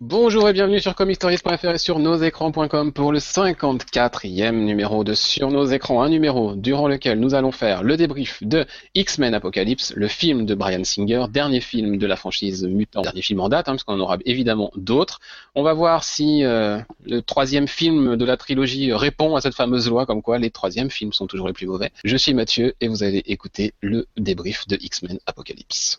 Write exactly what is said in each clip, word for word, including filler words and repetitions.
Bonjour et bienvenue sur comic stories point f r et sur nos écrans point com pour le cinquante-quatrième numéro de Sur nos écrans, un numéro durant lequel nous allons faire le débrief de X-Men Apocalypse, le film de Bryan Singer, dernier film de la franchise Mutant, dernier film en date, hein, parce qu'on en aura évidemment d'autres. On va voir si euh, le troisième film de la trilogie répond à cette fameuse loi, comme quoi les troisièmes films sont toujours les plus mauvais. Je suis Mathieu et vous allez écouter le débrief de X-Men Apocalypse.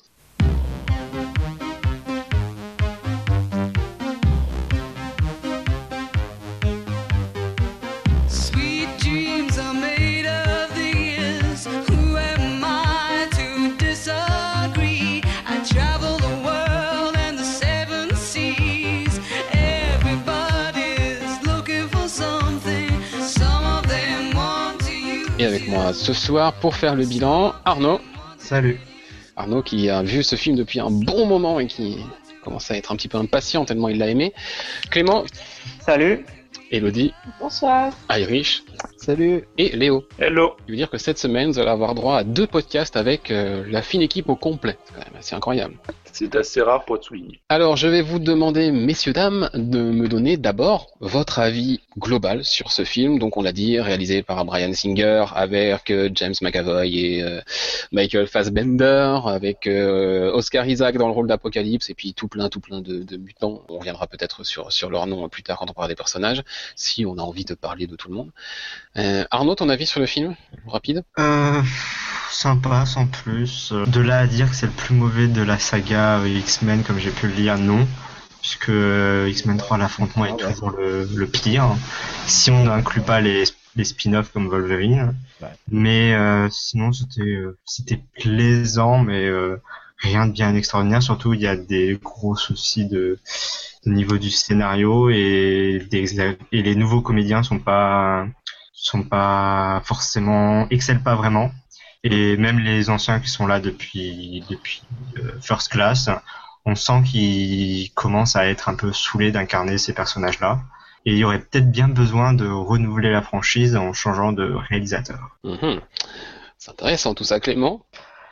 Et avec moi ce soir pour faire le bilan, Arnaud. Salut. Arnaud qui a vu ce film depuis un bon moment et qui commence à être un petit peu impatient tellement il l'a aimé. Clément. Salut. Elodie. Bonsoir. Irish. Salut. Et Léo. Hello. Je veux dire que cette semaine, vous allez avoir droit à deux podcasts avec euh, la fine équipe au complet. C'est quand même assez incroyable. C'est assez rare pour être souligné. Alors, je vais vous demander, messieurs, dames, de me donner d'abord votre avis global sur ce film. Donc, on l'a dit, réalisé par Bryan Singer, avec euh, James McAvoy et euh, Michael Fassbender, avec euh, Oscar Isaac dans le rôle d'Apocalypse, et puis tout plein, tout plein de, de mutants. On reviendra peut-être sur, sur leur nom plus tard quand on parlera des personnages, si on a envie de parler de tout le monde. Euh, Arnaud, ton avis sur le film, rapide? Euh, sympa, sans plus. De là à dire que c'est le plus mauvais de la saga X-Men, comme j'ai pu le lire, non. Puisque X-Men trois, l'affrontement est toujours le, le pire. Si on n'inclut pas les, les spin-offs comme Wolverine. Mais euh, sinon, c'était, euh, c'était plaisant, mais euh, rien de bien extraordinaire. Surtout, il y a des gros soucis de, de niveau du scénario et, des, et les nouveaux comédiens sont pas... sont pas forcément, excellent pas vraiment, et même les anciens qui sont là depuis depuis euh, First Class, on sent qu'ils commencent à être un peu saoulés d'incarner ces personnages-là, et il y aurait peut-être bien besoin de renouveler la franchise en changeant de réalisateur. Mmh. C'est intéressant tout ça, Clément.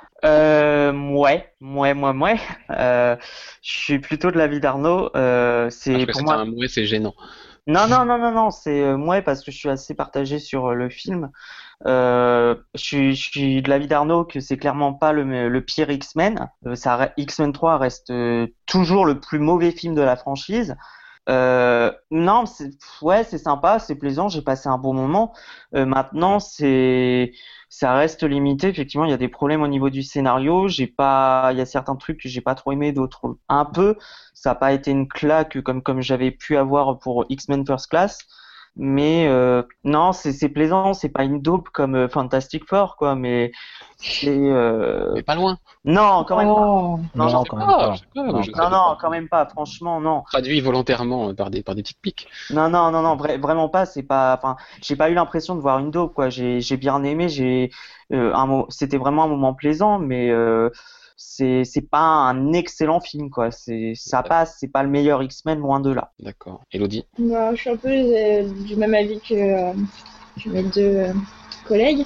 Euh, ouais, ouais, ouais, ouais. Euh, je suis plutôt de l'avis d'Arnaud. Euh, c'est Parce que pour c'est moi. un mouet, c'est gênant. Non, non, non, non, non, c'est euh, moi parce que je suis assez partagé sur euh, le film. Euh, je suis, je suis de l'avis d'Arnaud que c'est clairement pas le, le pire X-Men. Euh, ça, re- X-Men trois reste euh, toujours le plus mauvais film de la franchise. Euh, non, c'est, ouais, c'est sympa, c'est plaisant, j'ai passé un bon moment. Euh, maintenant, c'est, ça reste limité. Effectivement, il y a des problèmes au niveau du scénario. J'ai pas, il y a certains trucs que j'ai pas trop aimé, d'autres un peu. Ça n'a pas été une claque comme comme j'avais pu avoir pour X-Men First Class. Mais euh, non, c'est c'est plaisant, c'est pas une dope comme euh, Fantastic Four, quoi. Mais c'est euh... Mais pas loin. non, quand même pas. Oh. Non, non, quand même Ah, pas. je sais pas, Non, je sais non, non, pas. quand même pas. Franchement, non. Traduit volontairement par des par des petites piques. Non, non, non, non, vra- vraiment pas. C'est pas. Enfin, j'ai pas eu l'impression de voir une dope, quoi. J'ai j'ai bien aimé. J'ai euh, un mo- c'était vraiment un moment plaisant, mais euh, c'est c'est pas un excellent film, quoi. C'est ça passe. C'est pas le meilleur X-Men, loin de là. D'accord. Elodie. Bah, je suis un peu euh, du même avis que, euh, que mes deux euh, collègues.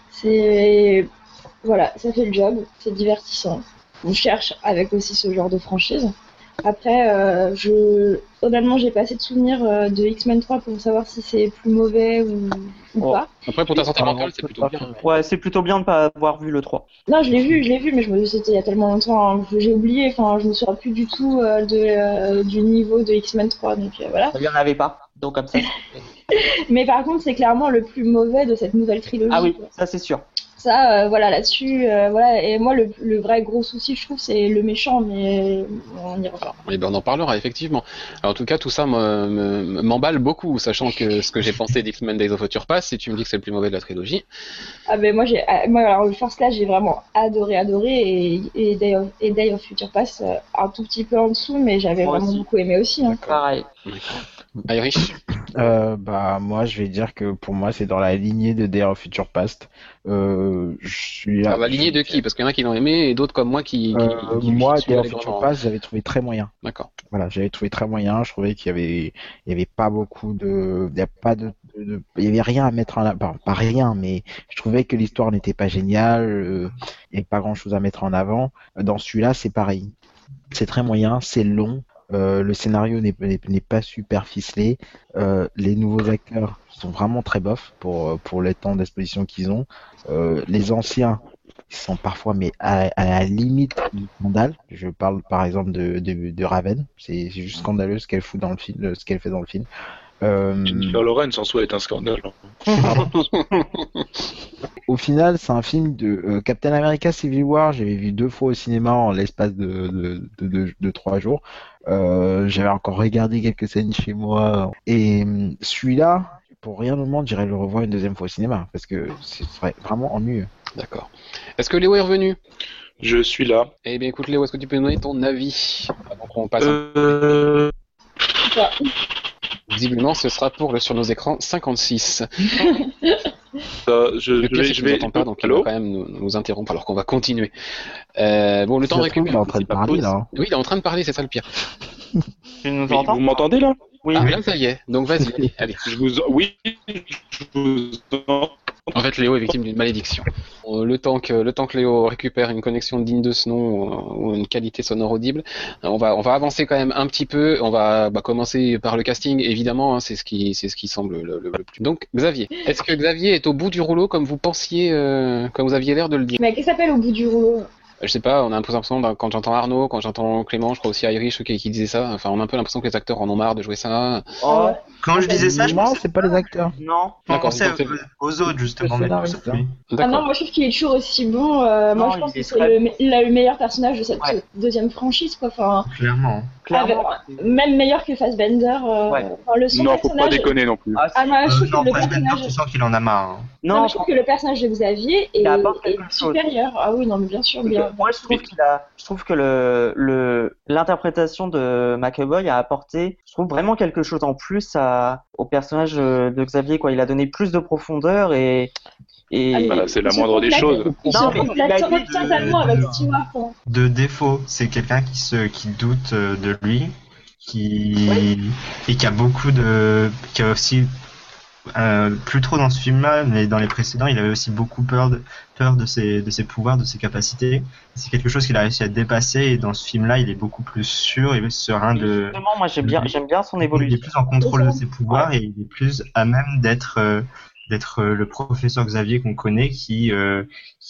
C'est. Voilà, ça fait le job, c'est divertissant. On cherche avec aussi ce genre de franchise. Après, euh, je... honnêtement, j'ai pas assez de souvenirs euh, de X-Men trois pour savoir si c'est plus mauvais ou, ou Oh. pas. Après, pour ta santé mentale, c'est plutôt bien. Ouais, c'est plutôt bien de pas avoir vu le trois. Non, je l'ai vu, je l'ai vu, mais je me c'était il y a tellement longtemps, hein, que j'ai oublié. Enfin, je me souviens plus du tout euh, de, euh, du niveau de X-Men trois, donc euh, voilà. Il y en avait pas. Donc comme ça. Mais par contre, c'est clairement le plus mauvais de cette nouvelle trilogie. Ah oui, quoi. ça c'est sûr. Ça, euh, voilà, là-dessus, euh, voilà. Et moi, le, le vrai gros souci, je trouve, c'est le méchant, mais on y reviendra. Eh ben, on en parlera effectivement. Alors, en tout cas, tout ça me- me- m'emballe beaucoup, sachant que ce que j'ai pensé d'X-Men Days of Future Past, si tu me dis que c'est le plus mauvais de la trilogie. Ah ben moi, j'ai, ah, moi, alors le First Class, j'ai vraiment adoré, adoré, et, et, Day of, et Day of Future Past, euh, un tout petit peu en dessous, mais j'avais Moi vraiment aussi. beaucoup aimé aussi. Hein. Pareil. Irish. Euh, bah moi je vais dire que pour moi c'est dans la lignée de Day of Future Past. Euh, je suis Alors, la lignée de qui? Parce qu'il y en a qui l'ont aimé et d'autres comme moi qui. qui, Euh, qui moi lui Day of allègrement. Future Past j'avais trouvé très moyen. D'accord. Voilà, j'avais trouvé très moyen. Je trouvais qu'il y avait, il y avait pas beaucoup de, il y a pas de, de- de- il y avait rien à mettre en avant. Pas rien, mais je trouvais que l'histoire n'était pas géniale. Euh, il y avait pas grand chose à mettre en avant. Dans celui-là, c'est pareil. C'est très moyen, c'est long. Euh, le scénario n'est n'est- n'est pas super ficelé. Euh, les nouveaux acteurs sont vraiment très bofs pour pour le temps d'exposition qu'ils ont. Euh, les anciens ils sont parfois mais à, à la limite du scandale. Je parle par exemple de de, de Raven. C'est c'est juste scandaleux ce qu'elle fout dans le film, ce qu'elle fait dans le film. Euh, Jennifer Lawrence en soi est un scandale. Au final, c'est un film de euh, Captain America Civil War. J'avais vu deux fois au cinéma en l'espace de, de, de, de- de trois jours. Euh, j'avais encore regardé quelques scènes chez moi. Et hum, celui-là, pour rien au monde, j'irais le revoir une deuxième fois au cinéma parce que ce serait vraiment ennuyeux. D'accord. Est-ce que Léo est revenu? Je suis là. Eh bien, écoute, Léo, est-ce que tu peux nous donner ton avis avant qu'on passe? Euh... Quoi. Visiblement, ce sera pour le sur nos écrans cinquante-six. euh, je, Le je pire, vais, c'est je qu'il nous vais... entend pas, donc il va Allô quand même nous, nous interrompre alors qu'on va continuer. Euh, bon, le temps de Ça se trouve, il est récupérer. en train de c'est pas parler pause. là. hein. Oui, il est en train de parler, c'est ça le pire. Tu nous Oui, entends? vous m'entendez là? Oui. Ah, là, ça y est. Donc, vas-y, allez, allez. Je vous... Oui, je vous entends. En fait, Léo est victime d'une malédiction. Euh, Le temps que, le temps que Léo récupère une connexion digne de ce nom euh, ou une qualité sonore audible, euh, on va, on va avancer quand même un petit peu. On va bah, commencer par le casting, évidemment. Hein, c'est ce qui, c'est ce qui semble le, le- le plus. Donc, Xavier. Est-ce que Xavier est au bout du rouleau comme vous pensiez, euh, comme vous aviez l'air de le dire? Mais qu'est-ce qui s'appelle au bout du rouleau? Je sais pas. On a un peu l'impression bah, quand j'entends Arnaud, quand j'entends Clément, je crois aussi Irish qui, qui disait ça. Enfin, on a un peu l'impression que les acteurs en ont marre de jouer ça. Oh, Quand je disais ça, je Non, pensais c'est pas les acteurs. non. je D'accord, pensais donc c'est- aux, aux autres justement. Le Mais pas scénariste, sauf lui. Ah non, D'accord. moi je trouve qu'il est toujours aussi bon. Euh, Non, moi je il pense est que c'est très le, me- il a le meilleur personnage de cette Ouais. deuxième franchise, quoi. Enfin, Clairement. Clairement. avec- même meilleur que Fassbender. Euh, Ouais. enfin, le son Non, faut pas personnage. déconner non plus. Ah, Ah, moi, je Euh, trouve non, que le Fassbender, personnage. tu sens qu'il en a marre. hein. Non, non, mais je trouve que le personnage de Xavier est, Il apporte est quelque chose. supérieur. Ah oui, non, mais bien sûr, bien. Moi, je trouve qu'il a, je trouve que le, le, l'interprétation de McAvoy a apporté, je trouve vraiment quelque chose en plus à, au personnage de de Xavier, quoi. Il a donné plus de profondeur et, et, Bah, c'est la Il se moindre des complète- choses. Il se Non, mais il complète a totalement dit de- avec de- Stewart. hein. De défaut, c'est quelqu'un qui se, qui doute euh, de lui, qui et qui a beaucoup de, qui a aussi euh, plus trop dans ce film-là, mais dans les précédents, il avait aussi beaucoup peur de, peur de ses, de ses pouvoirs, de ses capacités. C'est quelque chose qu'il a réussi à dépasser et dans ce film-là, il est beaucoup plus sûr et serein de, justement, moi, j'aime bien, j'aime bien son il est évolution. plus en contrôle de ses pouvoirs et il est plus à même d'être euh, d'être euh, le professeur Xavier qu'on connaît qui euh,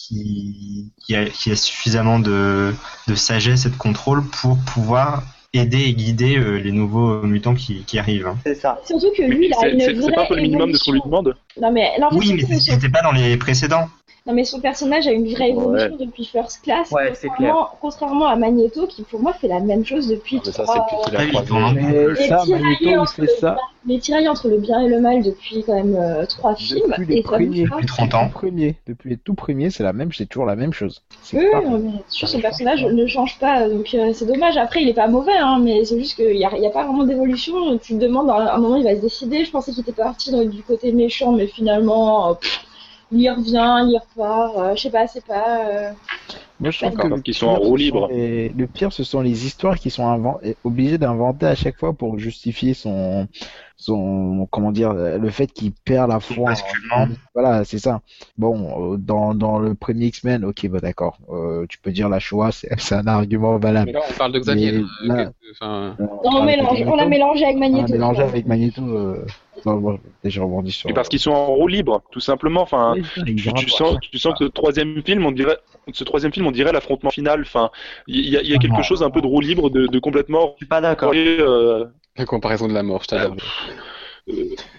qui qui a, qui a suffisamment de de sagesse et de contrôle pour pouvoir aider et guider euh, les nouveaux mutants qui qui arrivent. hein. C'est ça. Surtout que lui, il a C'est une c'est- vraie c'est pas un peu le minimum de ce qu'on lui évolution. demande? Non, mais, là, en fait, Oui, mais surtout que c'est- son- c'était pas dans les précédents. non, mais son personnage a une vraie évolution Ouais. depuis First Class, Ouais, c'est contrairement, contrairement à Magneto, qui pour moi fait la même chose depuis Mais ça, trois... c'est depuis qu'il a Ah oui, croisé. vraiment. Mais Les ça, tirailleurs Magneto, il entre fait le ça les tirailles entre le bien et le mal depuis quand même euh, trois films. depuis les et ça bouge premiers. pas. Depuis trente ans. Tout premier. Depuis les tout premiers, c'est la même, c'est toujours la même chose. C'est Oui, pareil. non, mais sur son personnage ne change pas, donc euh, c'est dommage. Après, il est pas mauvais, hein, mais c'est juste qu'il n'y a, il y a pas vraiment d'évolution. Tu te demandes, à un moment, il va se décider. Je pensais qu'il était parti dans- du côté méchant, mais finalement, euh, pff, il y revient, il y repart. euh, je sais pas, c'est pas. euh, Moi, je trouve D'accord. que Parce le qu'ils sont en pire, roue ce libre. les- le pire, ce sont les histoires qui sont inven- obligés d'inventer à chaque fois pour justifier son, son, comment dire, le fait qu'il perd la foi. en- basculement. Voilà, c'est ça. Bon, euh, dans, dans le premier X-Men, ok, bah d'accord. Euh, tu peux dire la Shoah, c'est c'est un argument Mais valable. là, on parle de Xavier. Mais là, là- qu'est-ce que- enfin, Euh, Non, on, parle mélange, avec on l'a Magneto. mélangé avec On Magneto. l'a mélangé quoi. avec Magneto. Euh... Non, bon, je rebondis sur. Et parce qu'ils sont en roue libre, tout simplement. Enfin, Oui, putain, il tu, dira tu pas sens, ça. tu sens que ce troisième film, on dirait, ce troisième film, on dirait l'affrontement final. Enfin, il y, a- il y a quelque Non. chose un peu de roue libre, de, de complètement. Je suis pas d'accord. Euh, la comparaison de la mort, je t'adore. euh,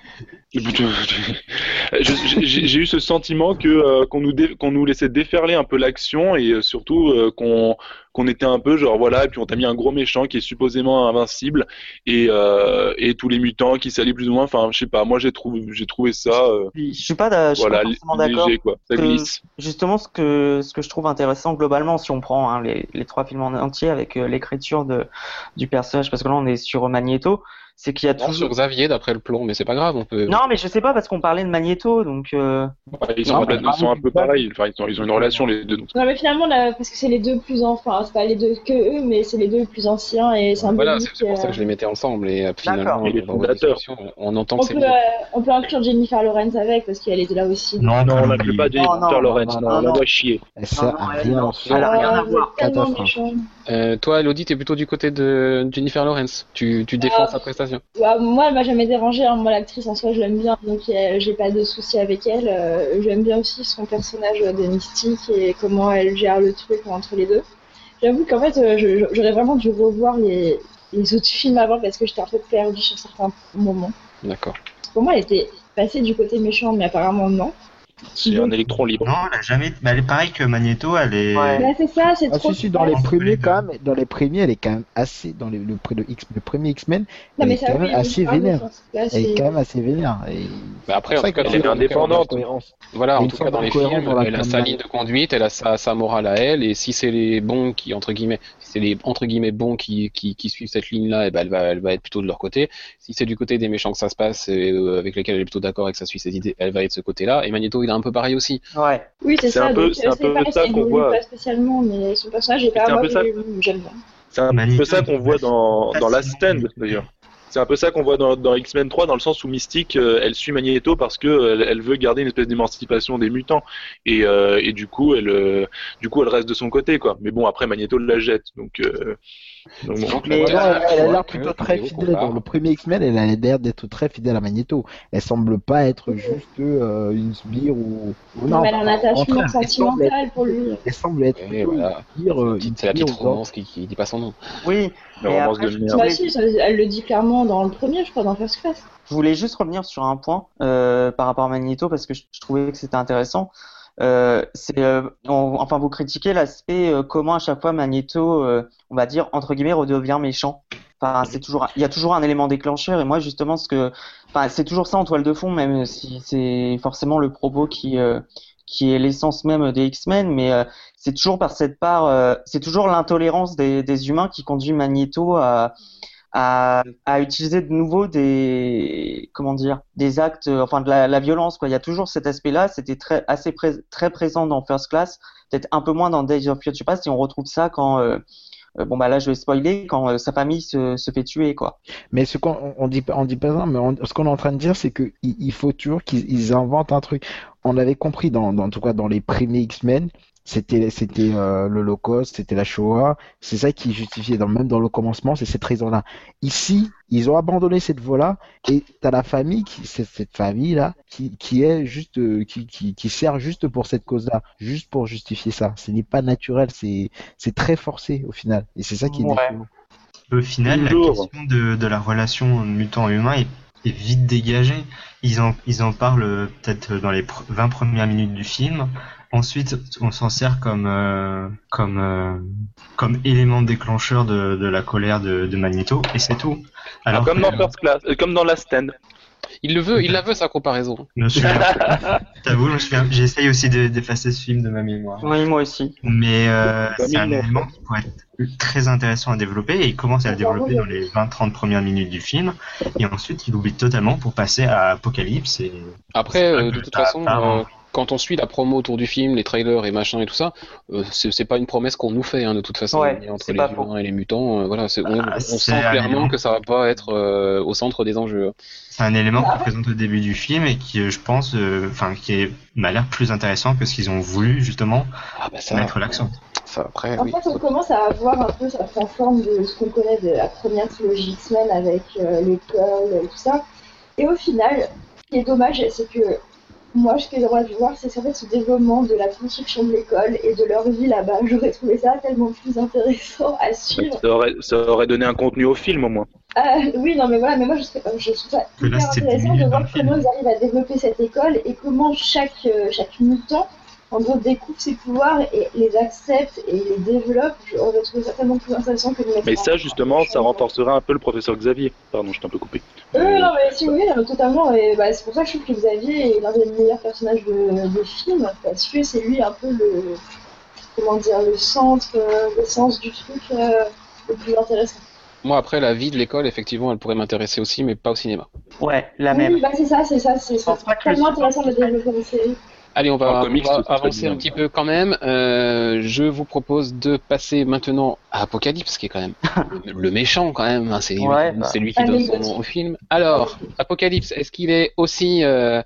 je- J'ai j'ai eu ce sentiment que euh, qu'on nous dé- qu'on nous laissait déferler un peu l'action et euh, surtout euh, qu'on qu'on était un peu genre voilà et puis on t'a mis un gros méchant qui est supposément invincible et euh, et tous les mutants qui s'allient plus ou moins. Enfin, je sais pas. Moi, j'ai trouvé j'ai trouvé ça euh, Je suis pas, d'a- je suis voilà pas forcément d'accord. léger quoi. Ça que- glisse. Justement, ce que, ce que je trouve intéressant globalement, si on prend hein, les, les trois films en entier avec euh, l'écriture de, du personnage, parce que là on est sur Magneto, c'est qu'il y a Non, toujours. sur Xavier, d'après le plomb, mais c'est pas grave, on peut. Non, mais je sais pas parce qu'on parlait de Magneto, donc. Euh... Ouais, ils sont, Non, mais ils sont un peu vraiment, pareils. Enfin, ils, sont- ils ont une relation les deux. Donc. Non, mais finalement, là, parce que c'est les deux plus anciens, enfin, c'est pas les deux que eux, mais c'est les deux plus anciens et c'est un Voilà, peu c'est c'est pour ça que je les mettais ensemble et euh, finalement, Et les dans vos fondateurs. discussions, on entend On que c'est peut, mieux. euh, on peut inclure Jennifer Lawrence avec parce qu'elle était là aussi. Non, Non, on non, n'inclut pas Non, non, Jennifer Lawrence. non, Non, non, on non. la voit chier. Elle sert non, à elle, rien non. en fait. Elle a rien à Euh, voir. Tellement Catastrophe. méchant. Euh, toi, Elodie, t'es plutôt du côté de Jennifer Lawrence. Tu, tu défends Ah. sa prestation. Bah, moi, elle m'a jamais dérangé. Hein. Moi, l'actrice en soi, je l'aime bien, donc euh, j'ai pas de souci avec elle. Euh, j'aime bien aussi son personnage euh, de Mystique et comment elle gère le truc entre les deux. J'avoue qu'en fait, euh, je- j'aurais vraiment dû revoir les, les autres films avant parce que j'étais un peu perdue sur certains moments. D'accord. Pour moi, elle était passée du côté méchant, mais apparemment non. C'est un électron libre. Non, elle a jamais. Bah, elle est pareil que Magneto, elle est. Ouais. Bah, c'est ça, c'est Ah trop. si si dans les Entre premiers les deux. quand même, dans les premiers elle est quand même assez dans les- le, pré- le, X, le premier X-Men, Non, elle mais est ça, quand oui, même oui, assez je parle de vénère. ça. Là, Elle est c'est- quand même assez vénère. Et... Mais après, en c'est tout cas, pour dans ça les, qu'il y a une indépendante. cohérence. voilà, Il y a en une tout sorte cas, dans de les cohérence films, dans la elle a sa trame. ligne de conduite, elle a sa, sa morale à elle, et si c'est les bons qui, entre guillemets, si c'est les, entre guillemets, bons qui, qui, qui suivent cette ligne-là, eh ben, elle va, elle va être plutôt de leur côté. Si c'est du côté des méchants que ça se passe, et, euh, avec lesquels elle est plutôt d'accord et que ça suit ses idées, elle va être de ce côté-là. Et Magneto, il est un peu pareil aussi. Ouais. Oui, c'est C'est ça. un peu- donc, c'est euh, un peu pareil, ça qu'on évolue voit. pas spécialement, mais son personnage est Mais pas c'est un moi, peu ça. je- j'aime bien. C'est un Magneto, peu ça qu'on il voit passe dans, dans Last facilement. Stand, d'ailleurs. C'est un peu ça qu'on voit dans, dans X-Men trois, dans le sens où Mystique, euh, elle suit Magneto parce que euh, elle, elle veut garder une espèce d'émancipation des mutants, et, euh, et du coup, elle, euh, du coup, elle reste de son côté, quoi. Mais bon, après Magneto la jette, donc. Euh, donc bon. Donc, Mais- la Non, dernière elle, elle a fois l'air que plutôt très Léo fidèle. compare- Dans le premier X-Men, elle a l'air d'être très fidèle à Magneto. Elle semble pas être juste euh, une sbire ou. ou Non, mais elle a un au attachement contraire, elle semble être- sentimental pour lui. Elle semble être Ouais, plutôt voilà. une sbire, euh, une C'est la sbire petite aux romance qui, qui dit pas son nom. Oui. La mais romance après, de je- merde. Bah si, ça- elle le dit clairement dans le premier, je crois, dans First Class. Je voulais juste revenir sur un point euh, par rapport à Magneto parce que je, je trouvais que c'était intéressant. Euh, c'est, euh, on- enfin, vous critiquez l'aspect euh, comment à chaque fois Magneto, euh, on va dire entre guillemets, redevient méchant. Enfin, c'est toujours, il y a toujours un élément déclencheur et moi justement ce que, enfin, c'est toujours ça en toile de fond, même si c'est forcément le propos qui euh, qui est l'essence même des X-Men, mais euh, c'est toujours par cette part, euh, c'est toujours l'intolérance des, des humains qui conduit Magneto à à, à utiliser de nouveau des comment dire des actes euh, enfin de la, la violence quoi. Il y a toujours cet aspect-là, c'était très assez pré- très présent dans First Class, peut-être un peu moins dans Days of Future Past, et on retrouve ça quand euh, euh, bon bah là je vais spoiler quand euh, sa famille se, se fait tuer quoi. Mais ce qu'on on- on dit pas, on dit pas ça, mais on- ce qu'on est en train de dire, c'est que il, il faut toujours qu'ils ils inventent un truc. On avait compris dans, dans, en tout cas dans les premiers X-Men, c'était c'était euh, l'Holocauste, c'était la Shoah, c'est ça qui justifiait dans, même dans le commencement, c'est cette raison-là. Ici, ils ont abandonné cette voie-là et t'as la famille qui c'est cette famille-là qui qui est juste euh, qui, qui qui sert juste pour cette cause-là, juste pour justifier ça. Ce n'est pas naturel, c'est c'est très forcé au final et c'est ça qui est Ouais. décevant. Au final, la Toujours. question de, de la relation mutant-humain est, est vite dégagée. Ils en, ils en parlent euh, peut-être dans les pr- vingt premières minutes du film. Ensuite, on s'en sert comme, euh, comme, euh, comme élément déclencheur de, de la colère de, de Magneto, et c'est tout. Ah, Alors comme que- dans First Class, euh, comme dans Last Stand. Il le veut, il la veut sa comparaison. Je me souviens. T'avoue, je me souviens. J'essaye aussi de- d'effacer ce film de ma mémoire. Oui, moi aussi. Mais euh, Comme c'est un il l'a élément qui pourrait être très intéressant à développer, et il commence à le développer dans les vingt trente premières minutes du film, et ensuite il l'oublie totalement pour passer à Apocalypse. Et Après, C'est vrai euh, que de toute ça façon, part en- euh, quand on suit la promo autour du film, les trailers et machin et tout ça, euh, c'est c'est pas une promesse qu'on nous fait, hein, de toute façon. Ouais, Et entre c'est les pas humains faux. et les mutants, euh, voilà, c'est- on, Ah, on c'est sent un clairement élément. que ça va pas être euh, au centre des enjeux. c'est un élément qu'on présente au début du film et qui, euh, je pense, euh, enfin, qui est- m'a l'air plus intéressant que ce qu'ils ont voulu justement Ah bah ça, mettre l'accent. ça après, En oui. fait, on commence à avoir un peu cette forme de ce qu'on connaît de la première trilogie X-Men avec euh, l'école et tout ça. Et au final, ce qui est dommage, c'est que moi, ce que j'aurais dû voir, c'est en fait ce développement de la construction de l'école et de leur vie là-bas. J'aurais trouvé ça tellement plus intéressant à suivre. Ça aurait, ça aurait donné un contenu au film au moins. Ah, oui, non, mais voilà, mais moi, je, serais- je trouve ça Que là, hyper c'était intéressant dix de minutes dans voir le film. comment ils arrivent à développer cette école et comment chaque, euh, chaque mutant, en gros, découvre ses pouvoirs et les accepte et les développe. J'aurais trouvé ça tellement plus intéressant que de mettre Mais un- ça, justement, ça renforcerait un peu le professeur Xavier. Pardon, je t'ai un peu coupé. Euh, non, mais si vous voulez, non, mais totalement. Et bah, c'est pour ça que je trouve que Xavier est l'un des meilleurs personnages de, de film, parce que c'est lui un peu le, comment dire, le centre, euh, l'essence du truc euh, le plus intéressant. Moi, après, la vie de l'école, effectivement, elle pourrait m'intéresser aussi, mais pas au cinéma. Ouais, la oui, même. bah c'est ça, c'est ça, c'est Je pense pas que tellement le intéressant de support- développer une série. Allez, on En va, comics, on va ce serait avancer bien. un petit peu quand même. Euh, je vous propose de passer maintenant à Apocalypse, qui est quand même le, le méchant quand même. Hein, c'est lui, Ouais, qui- bah. c'est lui qui donne son nom au film. Alors, Apocalypse, est-ce qu'il est aussi euh,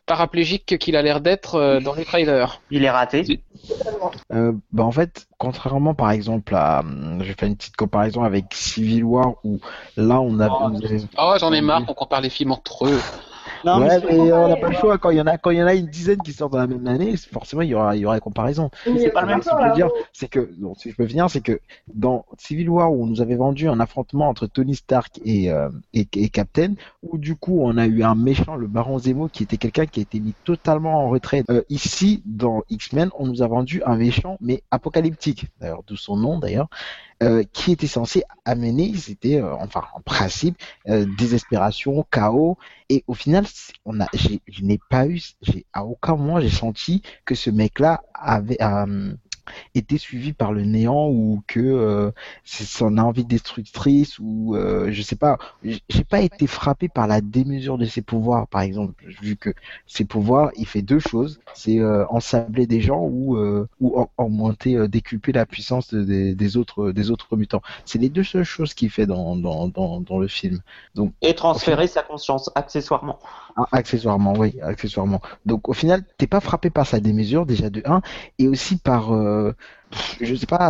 paraplégique qu'il a l'air d'être euh, dans les trailers. Il est raté. Euh, bah en fait, contrairement par exemple à, hum, je vais faire une petite comparaison avec Civil War où là on a. Oh, oh j'en ai marre qu'on compare les films entre eux. Non, ouais, mais, mais on n'a pas le choix. Quand il y en a, quand il y en a une dizaine qui sortent dans la même année, forcément il y aura, il y aura comparaison. Mais c'est pas le même. Ce que je veux dire, c'est que, donc, si je peux venir, c'est que dans Civil War où on nous avait vendu un affrontement entre Tony Stark et, euh, et, et Captain, où du coup on a eu un méchant, le Baron Zemo, qui était quelqu'un qui a été mis totalement en retrait. Euh, ici, dans X-Men, on nous a vendu un méchant, mais apocalyptique. D'ailleurs, d'où son nom d'ailleurs. Euh, qui était censé amener, c'était euh, enfin en principe euh, désespération, chaos, et au final, on a, j'ai, je n'ai pas eu, j'ai à aucun moment j'ai senti que ce mec-là avait euh, été suivi par le néant ou que euh, c'est son envie destructrice ou euh, je sais pas, j'ai pas été frappé par la démesure de ses pouvoirs par exemple, vu que ses pouvoirs, il fait deux choses, c'est euh, ensabler des gens ou euh, ou augmenter, euh, décupler la puissance de, des, des autres des autres mutants. C'est les deux seules choses qu'il fait dans dans dans, dans le film. Donc et transférer sa conscience accessoirement. Ah, accessoirement, oui, accessoirement. Donc au final, t'es pas frappé par sa démesure déjà de un, et aussi par, euh, je sais pas,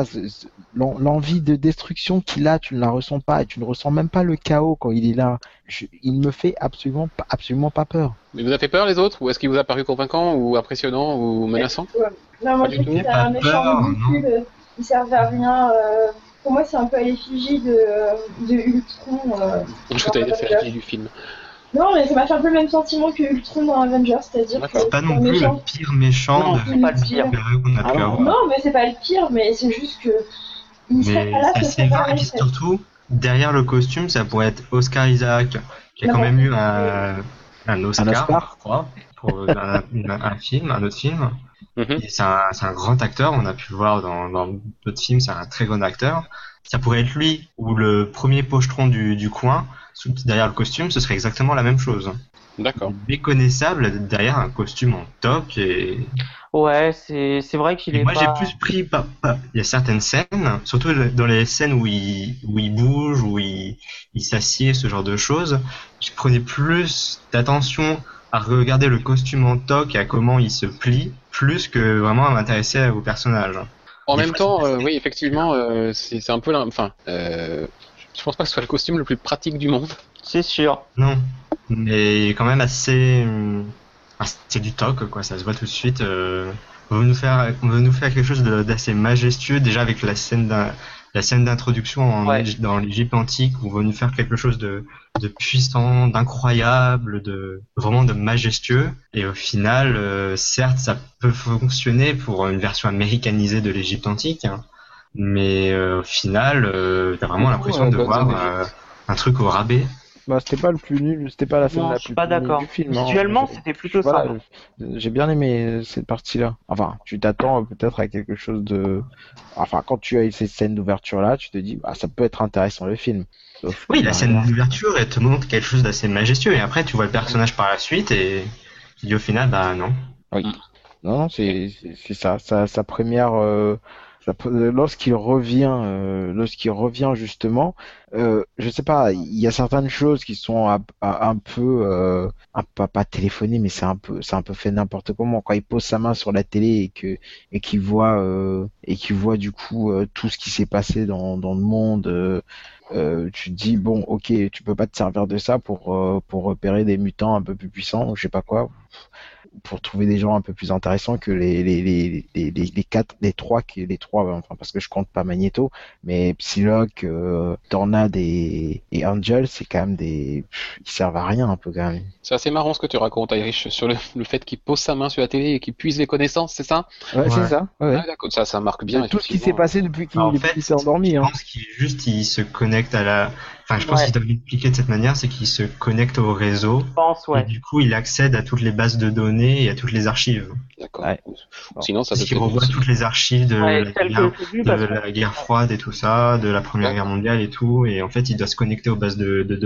l'envie de destruction qu'il a, tu ne la ressens pas, et tu ne ressens même pas le chaos quand il est là. Je, il me fait absolument, absolument pas peur. Mais vous a fait peur les autres, ou est-ce qu'il vous a paru convaincant, ou impressionnant, ou menaçant? Ouais. Non, moi Pas je du trouve que tout. c'est un méchant Peur, ridicule, euh, il servait à rien. euh, Pour moi, c'est un peu à l'effigie de, euh, de Ultron. euh, Je t'avais fait la du film. Non, mais ça m'a fait un peu le même sentiment que Ultron dans Avengers, c'est-à-dire que D'accord. C'est pas non un plus méchant. le pire méchant Non, de c'est pas le pire. super-héros qu'on a Ah pu non. avoir. Non, mais c'est pas le pire, mais c'est juste que il serait Mais pas là, c'est ce assez serait pas vague, et puis resté. surtout, derrière le costume, ça pourrait être Oscar Isaac, qui a Non, quand même mais- eu un, un Oscar, Un Oscar. je crois, pour un, un- un film, un autre film. Mhm. Et c'est un, c'est un grand acteur, on a pu le voir dans, dans d'autres films, c'est un très grand acteur. Ça pourrait être lui, ou le premier pochetron du, du coin, sous- derrière le costume, ce serait exactement la même chose. D'accord. Méconnaissable derrière un costume en toc et Ouais, c'est c'est vrai qu'il Et est moi, pas. j'ai plus pris par, par- il y a certaines scènes, surtout dans les scènes où il, où il bouge, où il, il s'assied, ce genre de choses. Je prenais plus d'attention à regarder le costume en toc et à comment il se plie, plus que vraiment à m'intéresser au personnage. En Des même fois, temps, c'est- euh, oui, effectivement, euh, c'est c'est un peu, la- enfin, euh, je pense pas que ce soit le costume le plus pratique du monde. C'est sûr. Non, mais quand même assez, hum, ah, c'est du toc, quoi. Ça se voit tout de suite. Euh, on veut nous faire, on veut nous faire quelque chose de- d'assez majestueux, déjà avec la scène d'un, la scène d'introduction en Ouais. Égy- dans l'Égypte antique, où on veut nous faire quelque chose de, de puissant, d'incroyable, de vraiment de majestueux. Et au final, euh, certes, ça peut fonctionner pour une version américanisée de l'Égypte antique, hein, mais euh, au final, euh, t'as vraiment Oh, l'impression euh, de bonne voir zone euh, un truc au rabais. Bah, c'était pas le plus nul, c'était pas la scène Non, la je suis plus pas nulle d'accord. du film. hein. Visuellement, Je- c'était plutôt voilà, sympa. je- j'ai bien aimé euh, cette partie-là. Enfin, tu t'attends euh, peut-être à quelque chose de. Enfin, quand tu as cette scène d'ouverture-là, tu te dis, bah, ça peut être intéressant le film. Sauf que Oui, la scène derrière- d'ouverture, elle te montre quelque chose d'assez majestueux, et après tu vois le personnage par la suite, et tu dis au final, bah non. Non, non, c'est c'est- c'est ça, sa, sa première. euh, sa pre- euh, lorsqu'il revient, euh, lorsqu'il revient justement, euh, je sais pas, il y a certaines choses qui sont un, un- un peu, euh, un, pas, pas téléphonées, mais c'est un peu, c'est un peu fait n'importe comment. Quand il pose sa main sur la télé et que et qu'il voit euh, et qu'il voit du coup euh, tout ce qui s'est passé dans dans le monde. euh, euh, tu te dis bon, ok, tu peux pas te servir de ça pour euh, pour repérer des mutants un peu plus puissants ou je sais pas quoi, pour trouver des gens un peu plus intéressants que les les les les, les, les quatre, les trois qui les trois, enfin parce que je compte pas Magneto, mais Psylocke, euh, Tornade et et Angel, c'est quand même des, pff, ils servent à rien un peu quand même. C'est assez marrant ce que tu racontes, Irish, sur le, le fait qu'il pose sa main sur la télé et qu'il puise les connaissances, c'est ça? Ouais, Ouais. c'est ça. Ouais, ouais. Ah, d'accord, ça, ça marque bien. Tout ce qui s'est effectivement. passé depuis qu'il En depuis fait, qu'il s'est endormi. Je Hein. pense qu'il juste il se connecte à la. Enfin, je pense Ouais. qu'il doit l'expliquer de cette manière, c'est qu'il se connecte au réseau, Je pense, et ouais. du coup il accède à toutes les bases de données et à toutes les archives. D'accord. Ouais. Sinon, ça Parce peut qu'il être revoit aussi- toutes les archives de, Ouais, la, tel que guerre, prévu, de parce que la guerre froide et tout ça, de la Première Ouais. Guerre mondiale et tout, et en fait il doit se connecter aux bases de, de données.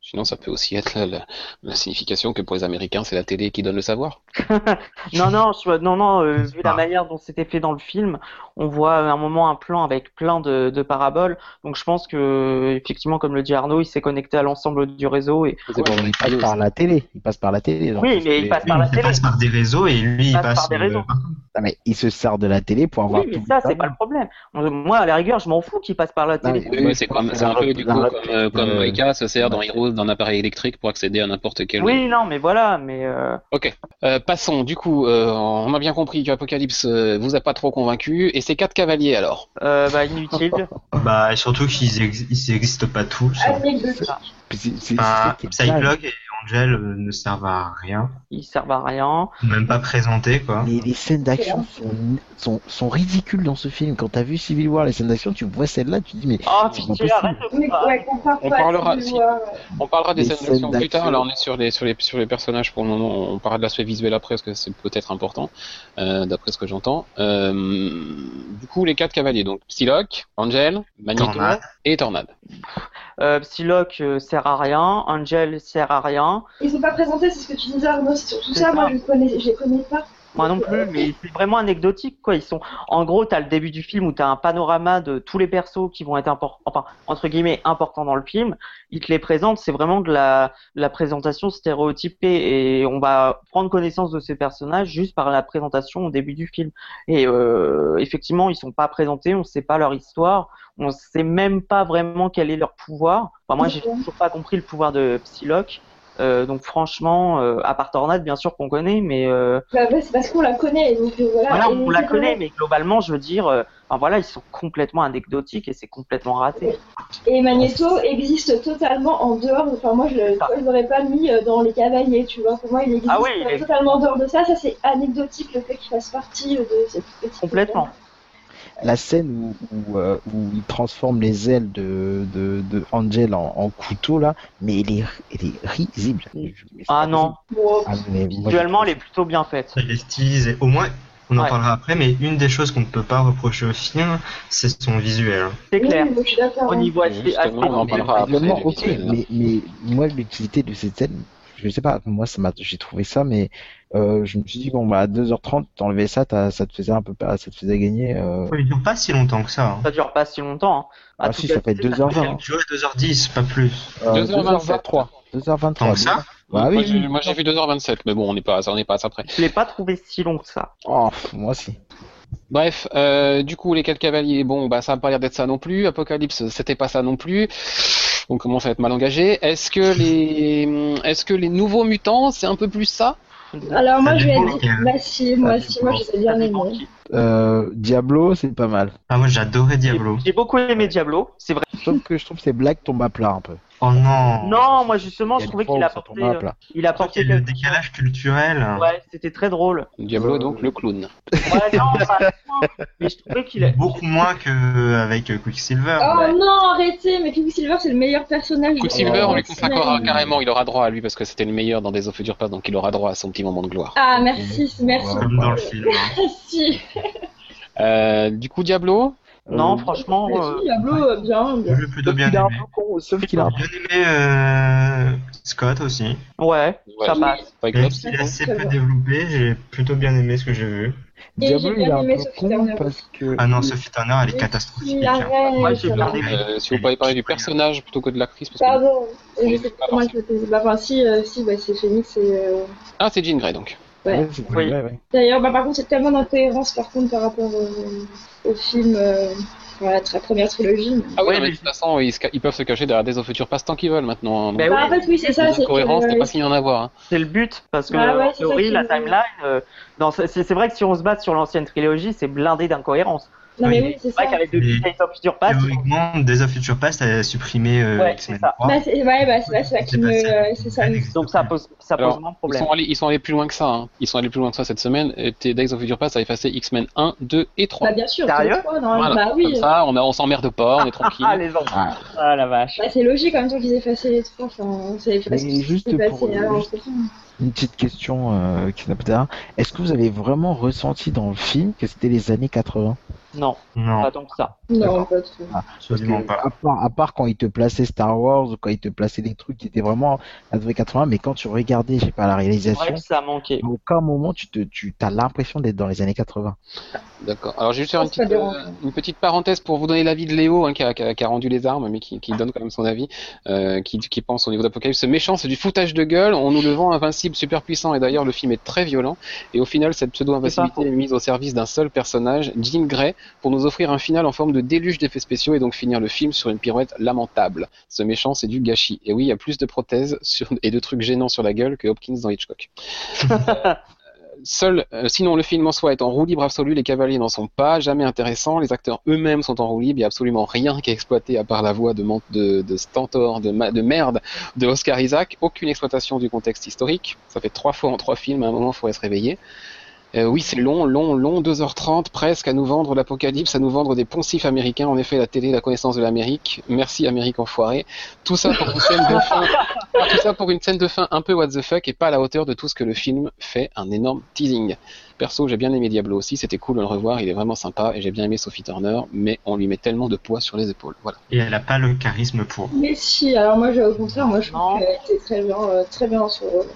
Sinon, ça peut aussi être la, la, la signification que pour les Américains, c'est la télé qui donne le savoir. Non, non, je- non, non. euh, vu la pas. manière dont c'était fait dans le film, on voit à un moment un plan avec plein de, de paraboles. Donc je pense que effectivement, comme le dit Arnaud, il s'est connecté à l'ensemble du réseau et C'est pour Il passe par la télé. Il passe par la télé. donc oui, tout ce mais qui il est- passe Oui, par la mais il télé. passe par des réseaux et lui, il passe passe par des euh, réseaux. Ah, mais il se sert de la télé pour avoir Oui, mais tout ça, le c'est pas le problème. Moi, à la rigueur, je m'en fous qu'il passe par la Non, télé. mais- Oui, Moi, c'est je pense comme, que c'est un la peu rep- du la coup rep- comme, euh, comme euh, Maïka se sert dans ouais. Heroes d'un appareil électrique pour accéder à n'importe quel. Oui, non, mais voilà, mais euh, Ok. Euh, passons. Du coup, euh, on a bien compris qu'Apocalypse euh, vous a pas trop convaincu. Et ces quatre cavaliers alors? euh, bah, inutile. Bah, et surtout qu'ils ex- ils existent pas tous. Anecdotique. Puis c'est- c'est- Enfin, c'est ça qui est dingue. Psylocke et Angel euh, ne servent à rien. Ils servent à rien. Même pas présentés, quoi. Les, les scènes d'action sont, sont, sont ridicules dans ce film. Quand t'as vu Civil War, les scènes d'action, tu vois celle-là, tu te dis mais Oh, c'est pas pitié, possible. arrête de Mais pas. ouais, compare On pas à parlera- Civil si. War. On parlera des Les scènes scènes d'action plus tard. d'action. Là, on est sur les sur les sur les personnages pour le moment. On parlera de l'aspect visuel après parce que c'est peut-être important, euh, d'après ce que j'entends. Euh, du coup, les quatre cavaliers donc Psylocke, Angel, Magneto Tornade. et Tornade. Euh, Psylocke euh, sert à rien. Angel sert à rien. Ils sont pas présentés, c'est ce que tu disais Arnaud, c'est surtout C'est ça, ça. moi je les connais, je les connais pas. Moi non plus, mais c'est vraiment anecdotique, quoi. Ils sont, en gros, t'as le début du film où t'as un panorama de tous les persos qui vont être importants, enfin, entre guillemets, importants dans le film. Ils te les présentent, c'est vraiment de la, de la présentation stéréotypée et on va prendre connaissance de ces personnages juste par la présentation au début du film. Et, euh, effectivement, ils sont pas présentés, on sait pas leur histoire, on sait même pas vraiment quel est leur pouvoir. Enfin, moi, j'ai toujours pas compris le pouvoir de Psylocke. Euh, donc franchement, euh, à part Tornade, bien sûr qu'on connaît, mais euh, Bah ouais, c'est parce qu'on la connaît, donc euh, voilà. voilà, Et on la c'est connaît, vrai. mais globalement, je veux dire, euh, enfin voilà, ils sont complètement anecdotiques et c'est complètement raté. Et Magneto existe totalement en dehors, enfin moi je le- Ah. je l'aurais pas mis euh, dans les cavaliers, tu vois, pour moi il existe Ah oui, il euh, est- totalement en dehors de ça, ça c'est anecdotique le fait qu'il fasse partie euh, de cette petite... Complètement. La scène où, où, euh, où il transforme les ailes de, de, de Angel en, en couteau là, mais elle est, elle est risible. Mais c'est Ah pas non, Bon, possible. Ah, mais moi, visuellement, je elle est plutôt bien faite. Elle est stylisée. Au moins, on en Ouais. parlera après, mais une des choses qu'on ne peut pas reprocher au film, c'est son visuel. C'est oui, clair. moi, je suis d'accord. Au hein. niveau Oui, aspect, justement, aspect- on en Mais parlera après, visuellement, du ok, visuel. mais, mais moi l'utilité de cette scène, je sais pas, moi ça m'a, j'ai trouvé ça, mais euh, je me suis dit bon bah à deux heures trente t'enlevais ça, t'as- ça te faisait un peu, ça te faisait gagner. Euh... Il dure pas si longtemps que ça. Hein. ça dure pas si longtemps. Hein. À Ah tout si, ça fait casser, deux heures vingt. Elle durait deux heures dix, pas plus. Euh, deux heures vingt-trois. deux heures vingt-trois. Tant que ça. Bah moi, oui. j'ai, moi, j'ai vu deux heures vingt-sept, mais bon, on n'est pas, on n'est pas à ça près. Je l'ai pas trouvé si long que ça. Oh, pff, moi aussi. Bref, euh, du coup, les quatre cavaliers, bon, bah, ça n'a pas l'air d'être ça non plus. Apocalypse, c'était pas ça non plus. On commence à être mal engagé. Est-ce que les, est-ce que les nouveaux mutants, c'est un peu plus ça? Alors moi Ça je vais dépend dire, lequel. bah si, moi Ça si, moi je dépend. sais bien Ça dépend aimé. qui. Euh, Diablo, c'est pas mal. Ah, moi j'adorais Diablo. J'ai beaucoup aimé Diablo, c'est vrai. Sauf que je trouve que ces blagues tombent à plat un peu. Oh non. Non, moi justement, Il y je a trouvais des fois qu'il où ça apportait, tombe à euh, plat. il apportait Il y a le quelque chose. décalage culturel. Ouais, c'était très drôle. Diablo, donc, le clown. Ouais, non, pas à ce point, mais je trouvais qu'il a... Beaucoup moins qu'avec Quicksilver. Oh Ouais. non, arrêtez, mais Quicksilver c'est le meilleur personnage. de- Quicksilver, on lui consacrera Ouais. carrément, il aura droit à lui parce que c'était le meilleur dans Days of Future Past, donc il aura droit à son petit moment de gloire. Ah merci, merci. Comme dans le film. hein. Si. Euh, du coup, Diablo, Non, Euh, franchement, Mais euh, si, Diablo, euh, bien, bien. J'ai plutôt Sauf bien qu'il est un aimé. peu con, sauf qu'il a un peu... J'ai bien aimé euh, Scott aussi. ouais, Ouais, ça je- passe. avec Même l'autre, s'il est c'est assez Très peu bien. développé, j'ai plutôt bien aimé ce que j'ai vu. Et Diablo, j'ai il est bien un aimé peu Sophie con Turner. parce que... Ah non, Sophie Turner, elle est Oui, catastrophique. il hein. arrête, Moi, j'ai ça bien va. aimé. Euh, si vous pouvez parler du personnage plutôt que de l'actrice, parce que... Pardon, je Oui, sais pas pas comment elle s'appelle. Bah, enfin, si, euh, si, bah, c'est Phoenix et. Euh... Ah, c'est Jean Grey, donc. Ouais. Ouais, c'est Oui. vrai, ouais. D'ailleurs, bah, par contre, c'est tellement d'incohérence par contre par rapport au, au film, euh, voilà, très première trilogie. Ah oui, Ouais, non, mais mais- de toute façon, ils, se ca- ils peuvent se cacher derrière Days of Future Past tant qu'ils veulent maintenant. hein, donc, Ben Bah, oui. en fait, oui, c'est ça. les C'est que, incohérences, t'es euh, pas fini d'en avoir. Hein. C'est le but, parce que Ah ouais, en c'est ça théorie, qui la me- timeline, euh, dans ce- c'est c'est vrai que si on se base sur l'ancienne trilogie, c'est blindé d'incohérences. Non, mais Oui. oui, c'est C'est vrai ça. qu'avec depuis Mais- Days of Future Past, Théoriquement, Days of Future Past a supprimé euh, Ouais, X-Men c'est ça. trois. Bah, c'est ouais, bah, c'est ouais, c'est ça qui C'est me. pas ça. euh, C'est ça. Elle n'existe donc ça plus. pose, ça pose Alors, moins de Ils problème. sont, allés, ils sont allés plus loin que ça. Hein. Ils sont allés plus loin que ça cette semaine. Et t- Days of Future Past a effacé X-Men un, deux et trois. Bah, bien sûr. Sérieux c'est le trois, non, Voilà. Bah oui. Comme ça, on, a, on s'emmerde pas, on est tranquille. Ah, les enfants. Ah. Ah, la vache. Bah, c'est logique en même temps qu'ils aient effacé les trois. Enfin, c'est Mais parce que juste c'est pour- passé avant, juste- c'est ça. Une petite question euh, qui n'a pas d'art. Est-ce que vous avez vraiment ressenti dans le film que c'était les années quatre-vingts? Non, Non, pas tant que ça. Non, pas trop. Ah, parce absolument que, pas. à part, à part quand ils te plaçaient Star Wars ou quand ils te plaçaient des trucs qui étaient vraiment à années quatre-vingts, mais quand tu regardais, je sais pas, la C'est vrai réalisation, que ça manquait. à aucun moment tu te, tu as l'impression d'être dans les années quatre-vingts. D'accord. Alors, je vais juste faire une Ça serait petite, dérangeant. euh, une petite parenthèse pour vous donner l'avis de Léo, hein, qui, a, qui a- qui a rendu les armes, mais qui, qui donne quand même son avis, euh, qui, qui pense au niveau d'Apocalypse. Ce méchant, c'est du foutage de gueule. On nous le vend invincible, super puissant, et d'ailleurs, le film est très violent. Et au final, cette pseudo-invincibilité C'est est mise au service d'un seul personnage, Jean Grey, pour nous offrir un final en forme de déluge d'effets spéciaux et donc finir le film sur une pirouette lamentable. Ce méchant, c'est du gâchis. Et oui, il y a plus de prothèses sur, et de trucs gênants sur la gueule que Hopkins dans Hitchcock. Seul, euh, sinon le film en soi est en roue libre absolue, les cavaliers n'en sont pas, jamais intéressants, les acteurs eux-mêmes sont en roue libre, il n'y a absolument rien qui est exploité à part la voix de, man- de, de Stentor, de, ma- de merde de Oscar Isaac, aucune exploitation du contexte historique, ça fait trois fois en trois films, à un moment il faudrait se réveiller. Euh, oui, c'est long, long, long, deux heures trente presque à nous vendre l'apocalypse, à nous vendre des poncifs américains. En effet, la télé, la connaissance de l'Amérique. Merci Amérique enfoiré. Tout ça pour une scène de fin, tout ça pour une scène de fin un peu what the fuck et pas à la hauteur de tout ce que le film fait. Un énorme teasing. Perso, j'ai bien aimé Diablo aussi, c'était cool de le revoir, il est vraiment sympa et j'ai bien aimé Sophie Turner, mais on lui met tellement de poids sur les épaules. Voilà. Et elle a pas le charisme pour. Mais si, alors moi, j'ai- au contraire, moi, je Non. trouve qu'elle était très bien, euh, très bien sur. euh,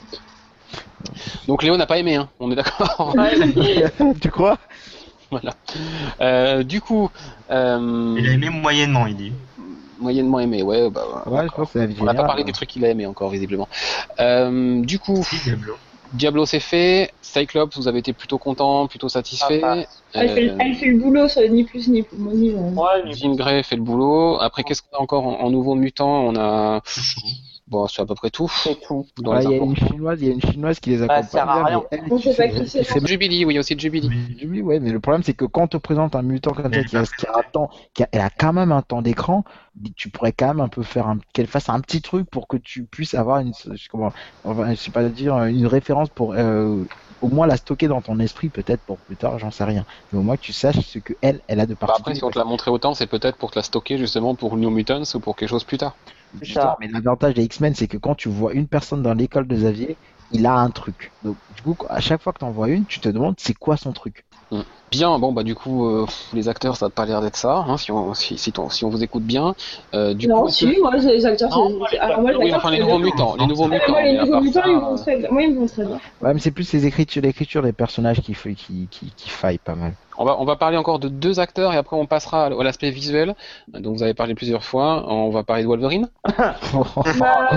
Donc Léo n'a pas aimé, hein, on est d'accord. Tu crois? Voilà. Euh, du coup, euh, Il a aimé moyennement, il dit. moyennement aimé, ouais, bah, Ouais, je pense que c'est la vie on n'a pas générale. parlé des trucs qu'il a aimé encore visiblement. Euh, du coup, Si, Diablo. Diablo c'est fait, Cyclops vous avez été plutôt content, plutôt satisfait. Ah, Elle, fait, Euh, elle fait le boulot, ça, ni plus ni moins ni moins. Ouais, mais Jean Grey fait le boulot. Après, qu'est-ce qu'on a encore en, en nouveau mutant? On a, Chouchou. bon, c'est à peu près tout. c'est tout. Dans Ouais, les il y a infos. une chinoise, il y a une chinoise qui les Bah, ça sert à accompagne. rien. mais elle On qui sait pas fait- qui c'est. fait Jubilee, oui, aussi Jubilee. Oui. Oui, ouais, mais le problème c'est que quand on te présente un mutant comme ça Mais qui a, qui a un temps, qui a, elle a quand même un temps d'écran, tu pourrais quand même un peu faire un, qu'elle fasse un petit truc pour que tu puisses avoir une, je sais comment, enfin, je sais pas dire, une référence pour, euh, au moins la stocker dans ton esprit peut-être pour plus tard, j'en sais rien. Mais au moins que tu saches ce que elle, elle a de Bah, particulier. après, si on te l'a montré autant, c'est peut-être pour te la stocker justement pour New Mutants ou pour quelque chose plus tard. Justement, ça. mais l'avantage des X-Men, c'est que quand tu vois une personne dans l'école de Xavier, il a un truc. Donc, du coup, à chaque fois que tu en vois une, tu te demandes c'est quoi son truc. Bien, bon, bah, du coup, euh, les acteurs, ça n'a pas l'air d'être ça, hein, si on, si, si, ton- si on vous écoute bien. Euh, du Non, coup, si, moi, les acteurs, Non, c'est- moi, c'est. les Alors, moi, les oui, acteurs, enfin, les c'est nouveaux bien. mutants, les nouveaux mutants. Moi, les mais à nouveaux part mutants, ça, ils vont très bien. Moi, ils vont très bien. Ouais, mais c'est plus les écritures, l'écriture des personnages qui, fait- qui, qui, qui faillent pas mal. On va, on va parler encore de deux acteurs et après on passera à l'aspect visuel, dont vous avez parlé plusieurs fois. On va parler de Wolverine. oh Bah,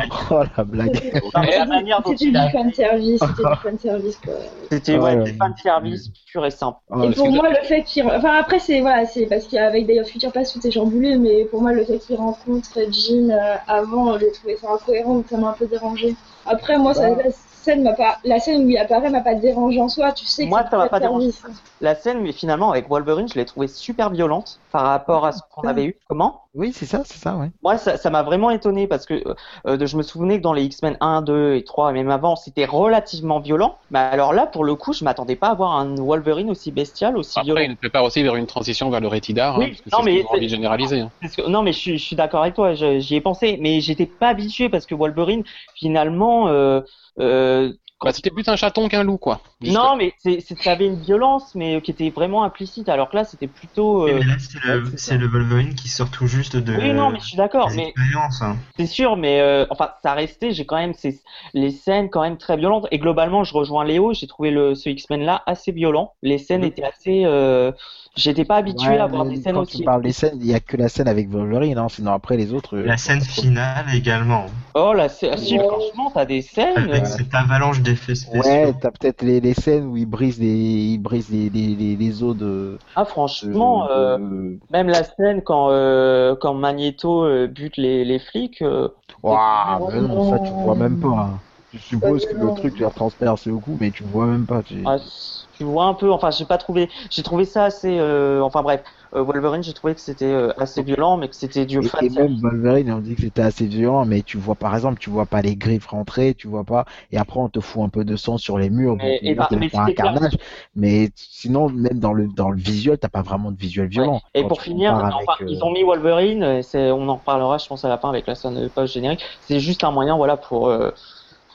la blague. c'était- Non, mais la manière dont C'était il du a- fan service, c'était du fan service, quoi. C'était Ouais, ouais, ouais. des fan service pur et simple. Oh, Et parce pour que- moi, le fait qu'il. Enfin, après, c'est voilà, c'est parce qu'avec d'ailleurs Future Pass, tout est chamboulé, mais pour moi, le fait qu'il rencontre Jean euh, avant, j'ai trouvé ça incohérent, donc ça m'a un peu dérangé. Après, moi, ça, Bah. la scène m'a pas, la scène où il apparaît m'a pas dérangé en soi. Tu sais que Moi, c'est ça m'a du pas fan service. La scène, mais finalement, avec Wolverine, je l'ai trouvée super violente par rapport à ce qu'on avait eu. Comment? Oui, c'est ça, c'est ça, ouais. Moi, ça, ça m'a vraiment étonné parce que euh, de- je me souvenais que dans les X-Men un, deux et trois, et même avant, c'était relativement violent. Mais alors là, pour le coup, je m'attendais pas à voir un Wolverine aussi bestial, aussi Après, violent. il nous prépare aussi vers une transition vers le Rétidar, Oui, hein, parce que non, c'est ce mais qu'ils ont envie de c'est- généraliser. Hein. Parce que- non, mais je, suis- je suis d'accord avec toi, je- j'y ai pensé, mais j'étais pas habitué parce que Wolverine, finalement, euh, euh, Bah, c'était plus un chaton qu'un loup, quoi. Jusque- non, mais c'est, c'est, ça avait une violence, mais qui était vraiment implicite. Alors que là, c'était plutôt. Oui, euh, mais là, c'est le, ouais, c'est c'est ça. le Wolverine qui sort tout juste de. Oui, non, mais je suis d'accord, des mais expériences, hein. c'est sûr, mais euh, enfin, ça restait. J'ai quand même ces, les scènes quand même très violentes. Et globalement, je rejoins Léo. J'ai trouvé le ce X-Men là assez violent. Les scènes Mhm. étaient assez. Euh, j'étais pas habitué Ouais, à voir mais des scènes quand aussi. tu parles des scènes, il y a que la scène avec Wolverine, hein, sinon après les autres. euh, La scène finale également. Oh là, c'est, si, Ouais. franchement, t'as des scènes. Avec euh, cette avalanche d'effets spéciaux. Ouais, t'as peut-être les, les scènes où ils brisent les, ils brisent les, les, les, les os de. Ah, franchement, de- euh, de- même la scène quand euh, quand Magneto euh, bute les les flics. euh, Ouah, mais non, ça tu non. vois même pas. hein. Je suppose Pas que vraiment. le truc leur transperce le cou, mais tu vois même pas. tu- Ah, tu vois un peu, enfin j'ai pas trouvé, j'ai trouvé ça assez, euh, enfin bref, euh, Wolverine j'ai trouvé que c'était euh, assez violent, mais que c'était du Et, fan et service. même Wolverine, on dit que c'était assez violent, mais tu vois par exemple, tu vois pas les griffes rentrer, tu vois pas, et après on te fout un peu de sang sur les murs, Mais- donc et bah, c'est mais pas un c'était clair. carnage, mais sinon même dans le dans le visuel, t'as pas vraiment de visuel violent. Et Quand pour tu finir, compares enfin, avec, euh, ils ont mis Wolverine, euh, c'est, on en reparlera je pense à la fin avec la scène de post générique. C'est juste un moyen, voilà, pour euh,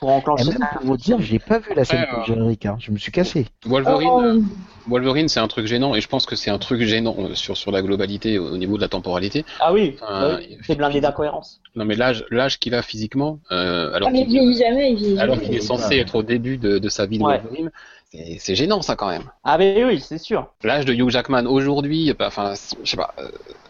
pour Et enclencher même ça. pour vous dire, j'ai pas vu la scène Ouais, post-générique, hein. Je me suis cassé. Wolverine, Oh, euh, Wolverine, c'est un truc gênant, et je pense que c'est un truc gênant euh, sur, sur la globalité au, au niveau de la temporalité. Ah oui, Enfin, oui, c'est blindé d'incohérence. Non, mais l'âge, l'âge qu'il a physiquement, euh, alors Ah, mais il qu'il vieillit jamais, il vieillit alors jamais. qu'il est censé être au début de, de sa vie de Ouais. Wolverine, c'est, c'est gênant ça quand même. Ah mais oui, c'est sûr. L'âge de Hugh Jackman aujourd'hui, bah, enfin, je sais pas, euh,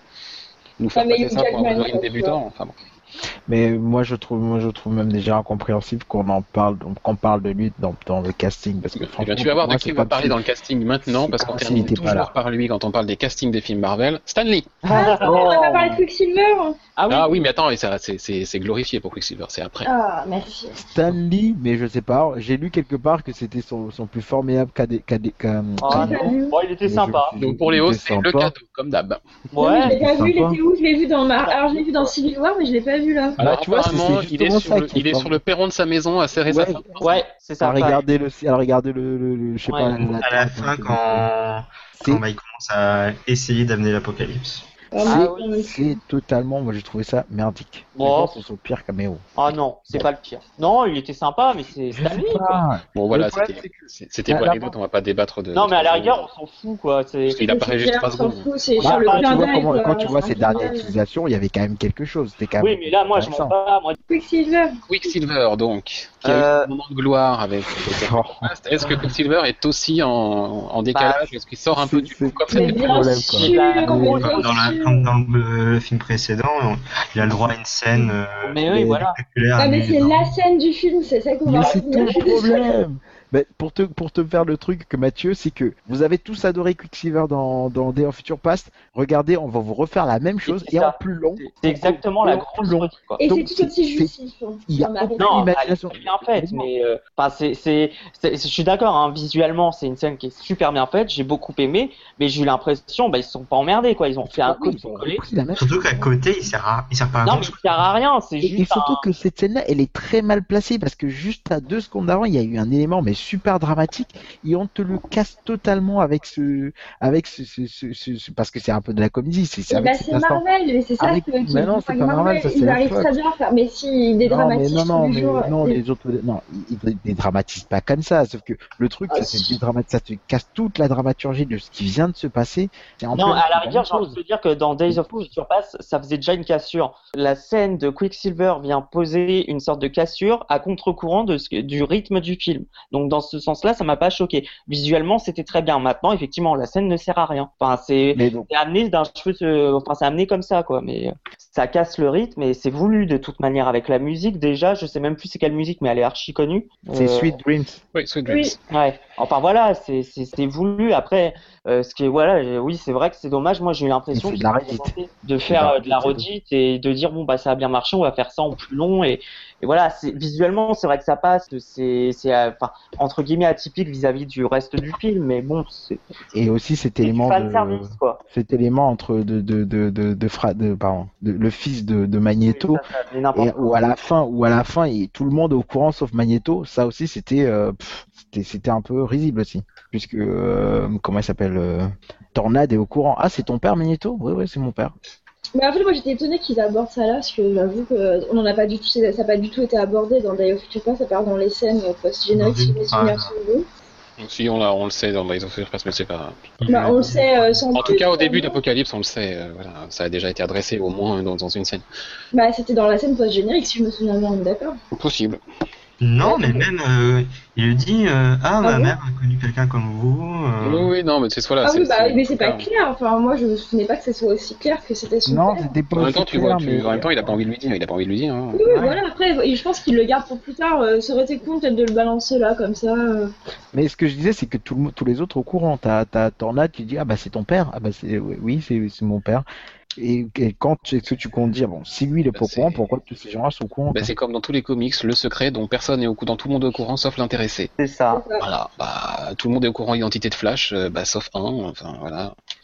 nous faire Ah, mais passer Hugh ça pour un Jackman, Wolverine ouais, débutant, enfin bon. Mais moi je trouve, moi je trouve même déjà incompréhensible qu'on en parle, qu'on parle de lui dans, dans le casting, parce que Eh bien, franchement, tu vas voir pour moi, de qui c'est on va comme parler si- dans le casting maintenant, c'est parce qu'on comme s'il termine n'était pas toujours là. par lui quand on parle des castings des films Marvel. Stanley. Ah, on n'a pas parlé de Quicksilver. Ah oui. Ah oui, mais attends, et ça, c'est, c'est, c'est glorifié pour Quicksilver, c'est après. Ah, merci. Stanley, mais je sais pas, j'ai lu quelque part que c'était son, son plus formidable cadet, cadet, cam- Ah J'ai pas non. vu. Bon, il était Mais sympa. je- Donc pour Léo, il était c'est le sympa. cadeau, comme d'hab. Non, mais je Ouais. l'ai pas c'est vu, il sympa. était où? Je l'ai vu dans Mar... Alors, je l'ai vu dans Civil War, mais je l'ai pas vu là. Voilà, Alors, tu vois, c'est- apparemment, c'est il est, justement sur ça le, qui est il est fort. sur le perron de sa maison à serrer sa Ouais. femme. Ouais, c'est À ça. regarder le, à regarder le, le, le- je sais Ouais. pas, la, À la table, fin, donc, quand, c'est- quand bah, il commence à essayer d'amener l'apocalypse. Ah, Ah mais- oui. non, mais- c'est totalement, moi j'ai trouvé ça merdique. Bon. C'est son pire caméo. Ah non, c'est pas le pire. Non, il était sympa, mais c'est Je sais Stanley quoi. pas. Bon voilà, Le problème, c'était, c'est que- c'est- c'était La- pour la- l'anecdote, on va pas débattre de... Non, mais à la de- rigueur, on s'en fout quoi. C'est. Parce qu'il apparaît juste trois on s'en secondes. fout, c'est Bah, sur le bah, tu clin vois d'œil, comment, quoi, quand tu vois c'est ses un clin dernières d'œil. utilisations, il y avait quand même quelque chose. C'était quand Oui, même mais là, moi, je m'en intéressant. bats. Moi, Quicksilver. Quicksilver, donc, qui a Euh, eu un moment de gloire avec... Oh. Est-ce que Quicksilver est aussi en, en décalage? Est-ce qu'il sort un peu C'est- du c'est- coup comme ça? Mais le bien problème, quoi. sûr, C'est la mais grosse- bien Comme dans, la, sûr. comme dans le, le film précédent, il a le droit à une scène euh, mais oui, Mais- voilà. spectaculaire. Ah, mais c'est amusante. la scène du film, c'est ça qu'on va Mais c'est tout retenir. le problème. Mais pour te pour te faire le truc que Mathieu, c'est que vous avez tous adoré Quicksilver dans dans Day of Future Past. Regardez, on va vous refaire la même chose c'est et ça. en plus long. C'est- C'est exactement la Et en grosse plus long. truc, quoi. Et Donc, c'est tout aussi c'est- justif. hein. il y a Ça m'arrive. aucune Non, imagination. elle est bien faite, mais euh, enfin, c'est, c'est, c'est- je suis d'accord. Hein, visuellement, c'est une scène qui est super bien faite. J'ai beaucoup aimé, mais j'ai eu l'impression, bah, ils se sont pas emmerdés, quoi. Ils ont fait un Oui, coup, ils ont collé. repris la même Surtout chose. qu'à côté, il sert, à, il sert pas à Non, grand mais chose. ça sert à rien. C'est Et, et juste surtout un... que cette scène-là, elle est très mal placée parce que juste à deux secondes avant, il y a eu un élément mais super dramatique et on te le casse totalement avec ce, avec ce, ce, ce, ce- ce- parce que c'est un peu de la comédie, c'est c'est Eh avec ben, cet c'est instant. Marvel, mais c'est ça Avec- que, qui mais non, c'est pas Marvel, ça, c'est ils la arrivent Fox. très bien à faire. Mais si, ils Non, mais dédramatisent non, non, tous les mais jours. non, Et- les autres, non, ils, ils dédramatisent pas comme ça. Sauf que le truc, Ah, ça, si. te dédramatise, ça te casse toute la dramaturgie de ce qui vient de se passer. Et en Non, plein, à la c'est rigueur, même j'ai envie chose. de te dire que dans Days of Future Past, ça faisait déjà une cassure. La scène de Quicksilver vient poser une sorte de cassure à contre-courant de ce, du rythme du film. Donc, dans ce sens-là, ça m'a pas choqué. Visuellement, c'était très bien. Maintenant, effectivement, la scène ne sert à rien. Enfin, c'est, Mais donc, c'est amené d'un cheveu, se- enfin, c'est amené comme ça, quoi. Mais euh, ça casse le rythme et c'est voulu de toute manière avec la musique. Déjà, je sais même plus c'est quelle musique, mais elle est archi connue. c'est Euh, Sweet Dreams. Oui, Sweet Dreams. Oui. Ouais. Enfin voilà, c'est c'est c'était voulu. Après, euh, ce qui est voilà, euh, oui, c'est vrai que c'est dommage. Moi, j'ai eu l'impression C'est de qu'ils la ont redite. tenté de faire euh, de la redite et de dire bon bah ça a bien marché, on va faire ça en plus long et, et voilà. C'est visuellement, c'est vrai que ça passe. C'est c'est euh, enfin entre guillemets atypique vis-à-vis du reste du film, mais bon, c'est Et aussi cet c'est du élément fan de, service quoi. cet élément entre de de de de, de, fra- de- pardon, de- le fils de, de Magneto. Oui, ça, ça devient n'importe Et où à la fin, où à la fin, il- tout le monde est au courant sauf Magneto. Ça aussi, c'était, euh, pff, c'était, c'était un peu risible aussi, puisque euh, comment il s'appelle, euh, Tornade est au courant. Ah, c'est ton père Magneto? Oui, oui, c'est mon père. Mais en fait, moi j'étais étonnée qu'ils abordent ça là, parce que j'avoue qu'on n'en a pas du tout, ça n'a pas du tout été abordé dans Day of Future Past, ça part dans les scènes post-génériques, si mes souvenirs sont bons. Si on, l'a, on le sait dans Days of Future Past, mais c'est pas. Bah, on le sait euh, sans En tout plus, cas, au euh, début d'Apocalypse, on le sait. euh, voilà, ça a déjà été adressé au moins dans, dans une scène. Bah, c'était dans la scène post-générique, si je me souviens bien, on est d'accord. Possible. Non, mais même, euh, il lui dit euh, Ah, ma bon mère a connu quelqu'un comme vous. euh. Oui, oui, non, mais c'est voilà. Ah c'est, oui, bah, c'est- mais c'est pas clair. clair, enfin, moi je me souvenais pas que ça soit aussi clair que c'était son Non, père. c'était pas En même aussi temps, tu clair, vois, tu- mais- en même temps, il a pas envie de lui dire. Il a pas envie de lui dire. Hein. Oui, oui, Ouais. voilà, après, et je pense qu'il le garde pour plus tard, euh, ça aurait été con peut-être de le balancer là, comme ça. euh. Mais ce que je disais, c'est que tout le, mo- tous les autres au courant. T'as, t'as Tornade qui dit ah bah c'est ton père. Ah bah c'est, oui, c'est, c'est mon père. Et, et quand est-ce que tu comptes dire bon, si lui il est Bah, pas au courant, c'est- pourquoi tous ces gens-là sont au courant? Bah, quoi c'est comme dans tous les comics, le secret dont personne n'est au courant, tout le monde est au courant sauf l'intéressé. C'est ça. C'est ça. Voilà, bah, tout le monde est au courant identité de Flash, euh, bah, sauf un, enfin voilà.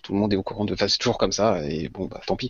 tout le monde est au courant de, enfin, c'est toujours comme ça, et bon, bah, tant pis.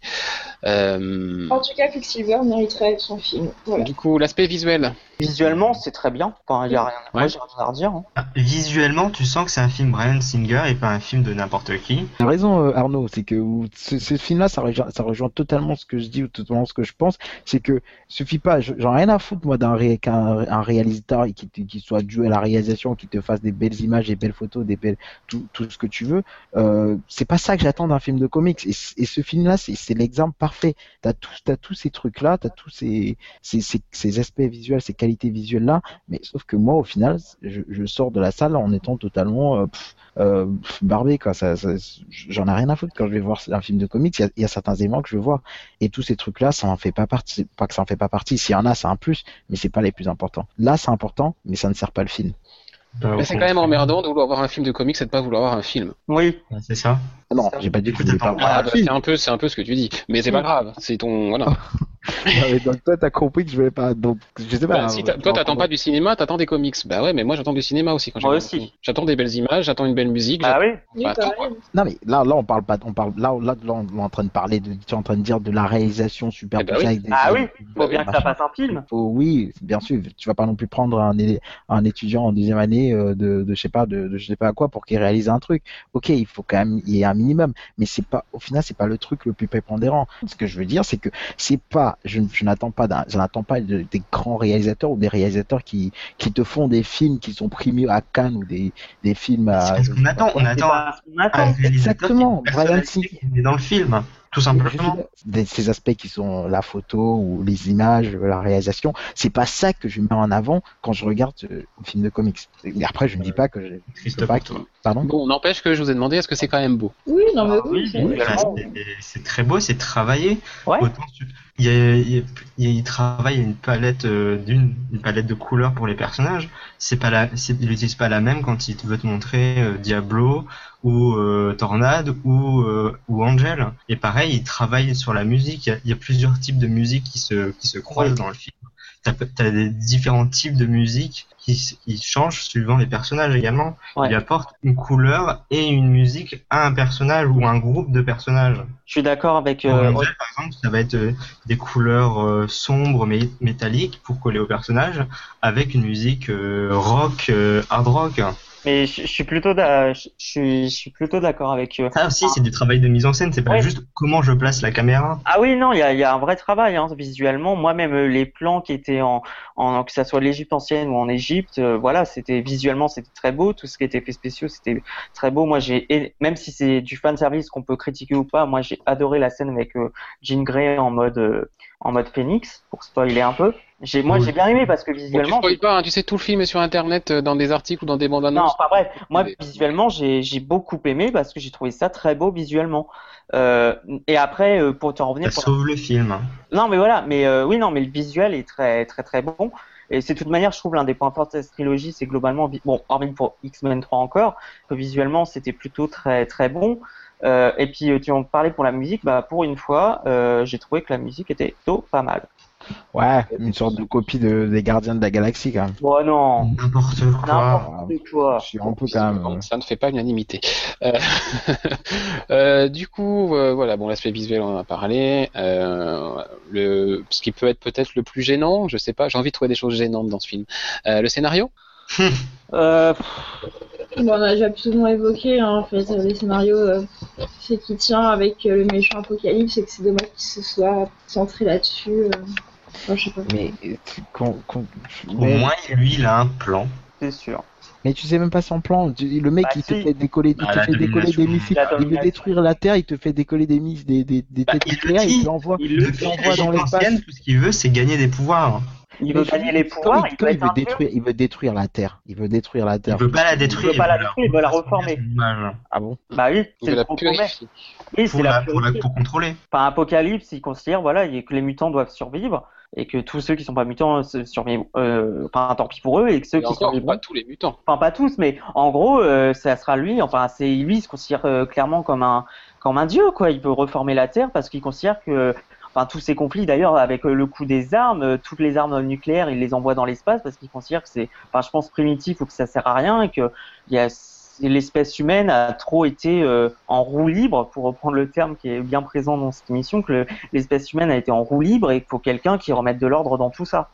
Euh... En tout cas, Quicksilver mériterait son film. Voilà. Du coup, l'aspect visuel. Visuellement, c'est très bien. Enfin, il y a rien. Ouais. Moi, j'ai rien à redire. Hein. Ah, visuellement, tu sens que c'est un film Bryan Singer et pas un film de n'importe qui. T'as raison, euh, Arnaud, c'est que ce, ce film-là, ça rejoint, ça rejoint totalement ce que je dis ou totalement ce que je pense. C'est que suffit pas, je- j'en ai rien à foutre moi d'un ré, qu'un un réalisateur qui, te- qui soit dû à la réalisation, qui te fasse des belles images, des belles photos, des belles tout, tout ce que tu veux. Euh, c'est pas ça que j'attends d'un film de comics. Et, c- et ce film-là, c'est c'est l'exemple parfait. T'as tous, t'as tous ces trucs-là, t'as tous ces, ces, ces, ces aspects visuels, ces qualités visuelles-là. Mais sauf que moi, au final, je, je sors de la salle en étant totalement euh, pff, euh, pff, barbé, quoi. Ça, ça- j'en ai rien à foutre quand je vais voir un film de comics. Il y a, il y a certains éléments que je veux voir. Et tous ces trucs-là, ça en fait pas partie. Pas que ça en fait pas partie. S'il y en a, c'est un plus, mais c'est pas les plus importants. Là, c'est important, mais ça ne sert pas le film. Bah, au Mais c'est quand même contraire. emmerdant de vouloir voir un film de comics et de pas vouloir voir un film. Oui. Ouais, c'est ça. Ah non, Ça, j'ai pas dit que du je coup, voulais pas t'attends voir Ah, un bah, film. c'est un peu, c'est un peu ce que tu dis. Mais c'est pas grave. C'est ton, voilà. Non, mais donc toi, t'as compris que je voulais pas. Donc, je sais pas. Bah, si t'a- toi, t'attends pas du cinéma, t'attends des comics. Bah ouais, mais moi, j'attends du cinéma aussi quand j'ai Moi un aussi. film. J'attends des belles images, j'attends une belle musique. Ah oui. Oui, Bah, pareil. tout, quoi. Non mais là, là on parle pas, on parle là, là, là, on est en train de parler de, tu es en train de dire de la réalisation super Eh ben poussée oui. avec des. Ah oui. Faut Bah bien oui, que ça machin. fasse un film. Faut- oui, bien sûr. Tu vas pas non plus prendre un, élé- un étudiant en deuxième année euh, de, de je sais pas, de, de je sais pas quoi pour qu'il réalise un truc. Ok, il faut quand même, il y ait un minimum, mais c'est pas, au final, c'est pas le truc le plus prépondérant. Ce que je veux dire, c'est que c'est pas, je, je n'attends pas, d'un, je n'attends pas de- des grands réalisateurs ou des réalisateurs qui, qui te font des films qui sont primés à Cannes ou des, des films à. C'est parce qu'on attend, on C'est attend pas ce qu'on attend. un réalisateur Exactement, qui est Bryan personnalisé, qui est dans le film, tout Je veux simplement. dire, des- ces aspects qui sont la photo ou les images, la réalisation, c'est pas ça que je mets en avant quand je regarde euh, un film de comics. Et après, je ne dis pas que je, je Triste peux pas pour qu'il- toi. Pardon. Bon, n'empêche que je vous ai demandé est-ce que c'est quand même beau. Oui, non, mais Ah oui. oui, c'est- oui. Enfin, Vraiment. c'est- c'est très beau, c'est travaillé. Ouais. Autant tu- il, y a- il, y a- il y a- il travaille une palette euh, d'une une palette de couleurs pour les personnages. C'est pas la, c'est, il n'utilise pas la même quand il veut te montrer euh, Diablo ou euh, Tornade ou euh, ou Angel. Et pareil, il travaille sur la musique. Il y a, il y a plusieurs types de musique qui se qui se croisent dans le film. T'as, t'as des différents types de musique qui, s- qui changent suivant les personnages également. Ouais. Il apporte une couleur et une musique à un personnage ou un groupe de personnages. Je suis d'accord avec. Pour Euh, Angel, par exemple, ça va être euh, des couleurs euh, sombres mais métalliques pour coller au personnage, avec une musique euh, rock, euh, hard rock. mais je, je suis plutôt, d'a- je, je suis, je suis plutôt d'accord avec. Euh, Ça aussi, c'est du travail de mise en scène. C'est pas Ouais. juste comment je place la caméra. Ah oui, non, il y a, il y a un vrai travail hein, visuellement. Moi-même, euh, les plans qui étaient en, en que ça soit l'Égypte ancienne ou en Égypte, euh, voilà, c'était visuellement c'était très beau. Tout ce qui était effets spéciaux, c'était très beau. Moi, j'ai et même si c'est du fan service qu'on peut critiquer ou pas, moi j'ai adoré la scène avec euh, Jean Grey en mode euh, en mode Phoenix pour spoiler un peu. J'ai moi Oui. j'ai bien aimé parce que Bon, tu visuellement. spoil pas, hein, tu sais, tout le film est sur internet, euh, dans des articles ou dans des bandes Non, annonces. enfin bref, moi Mais- visuellement j'ai j'ai beaucoup aimé parce que j'ai trouvé ça très beau visuellement. Euh, et après euh, pour t'en revenir. Ça pour- sauve le film. Non mais voilà, mais euh, oui non mais le visuel est très très très bon. Et c'est de toute manière, je trouve l'un des points forts de cette trilogie, c'est globalement, vi- bon, hormis pour X-Men trois encore, que visuellement c'était plutôt très très bon. Euh, et puis euh, tu en parlais pour la musique, bah pour une fois, euh, j'ai trouvé que la musique était plutôt pas mal. Ouais, une sorte de copie de, des Gardiens de la Galaxie quand même. Bon non, N'importe quoi. n'importe quoi. Je suis un peu quand même. Bon, euh, ça ne fait pas l'unanimité. Euh, euh, du coup, euh, voilà, bon, l'aspect visuel, on en a parlé. Euh, le, ce qui peut être peut-être le plus gênant, je sais pas, j'ai envie de trouver des choses gênantes dans ce film. Euh, le scénario? Euh, Bon, on a déjà plus souvent évoqué, hein, en fait, euh, les scénarios, euh, c'est qui tient avec euh, le méchant Apocalypse et que c'est dommage qu'il se soit centré là-dessus. euh. Enfin, je sais pas. Mais, euh, qu'on- qu'on- Au mais, moins, lui, il a un plan. c'est sûr. mais tu sais même pas son plan. Tu- Le mec, Bah, il te si. fait décoller, il Ah, te la fait décoller domination. des missiles. La Il veut domination. détruire la Terre, il te fait décoller des missiles, des, des, des Bah, têtes il le nucléaires, il dit. te l'envoie. Il le Depuis l'envoie dans l'Égypte l'espace. ancienne, tout ce qu'il veut, c'est gagner des pouvoirs. Il veut Mais gagner je- les quand pouvoirs, il, il quand veut il être veut un dieu. détruire, il veut détruire la Terre. Il veut détruire la Il Terre. veut pas la détruire. veut pas la veut détruire, il veut la refaire reformer. son image. Ah bon? Bah oui, Il c'est veut le la compromet. purifier. Oui, c'est Pour, la la, pour, la, purité. pour contrôler. Enfin, Apocalypse, il considère voilà, il- que les mutants doivent survivre et que tous ceux qui sont pas mutants se survivent. Euh, enfin, tant pis pour eux et que ceux Et qui encore, survivent. pas tous les mutants. Enfin, pas tous, mais en gros, euh, ça sera lui. Enfin, c'est lui, il se considère euh, clairement comme un comme un dieu, quoi. Il peut reformer la Terre parce qu'il considère que. Enfin, tous ces conflits, d'ailleurs, avec euh, le coup des armes, euh, toutes les armes nucléaires, il les envoie dans l'espace parce qu'il considère que c'est, enfin, je pense primitif ou que ça sert à rien et que il y a l'espèce humaine a trop été euh, en roue libre, pour reprendre le terme qui est bien présent dans cette émission, que le, l'espèce humaine a été en roue libre et qu'il faut quelqu'un qui remette de l'ordre dans tout ça.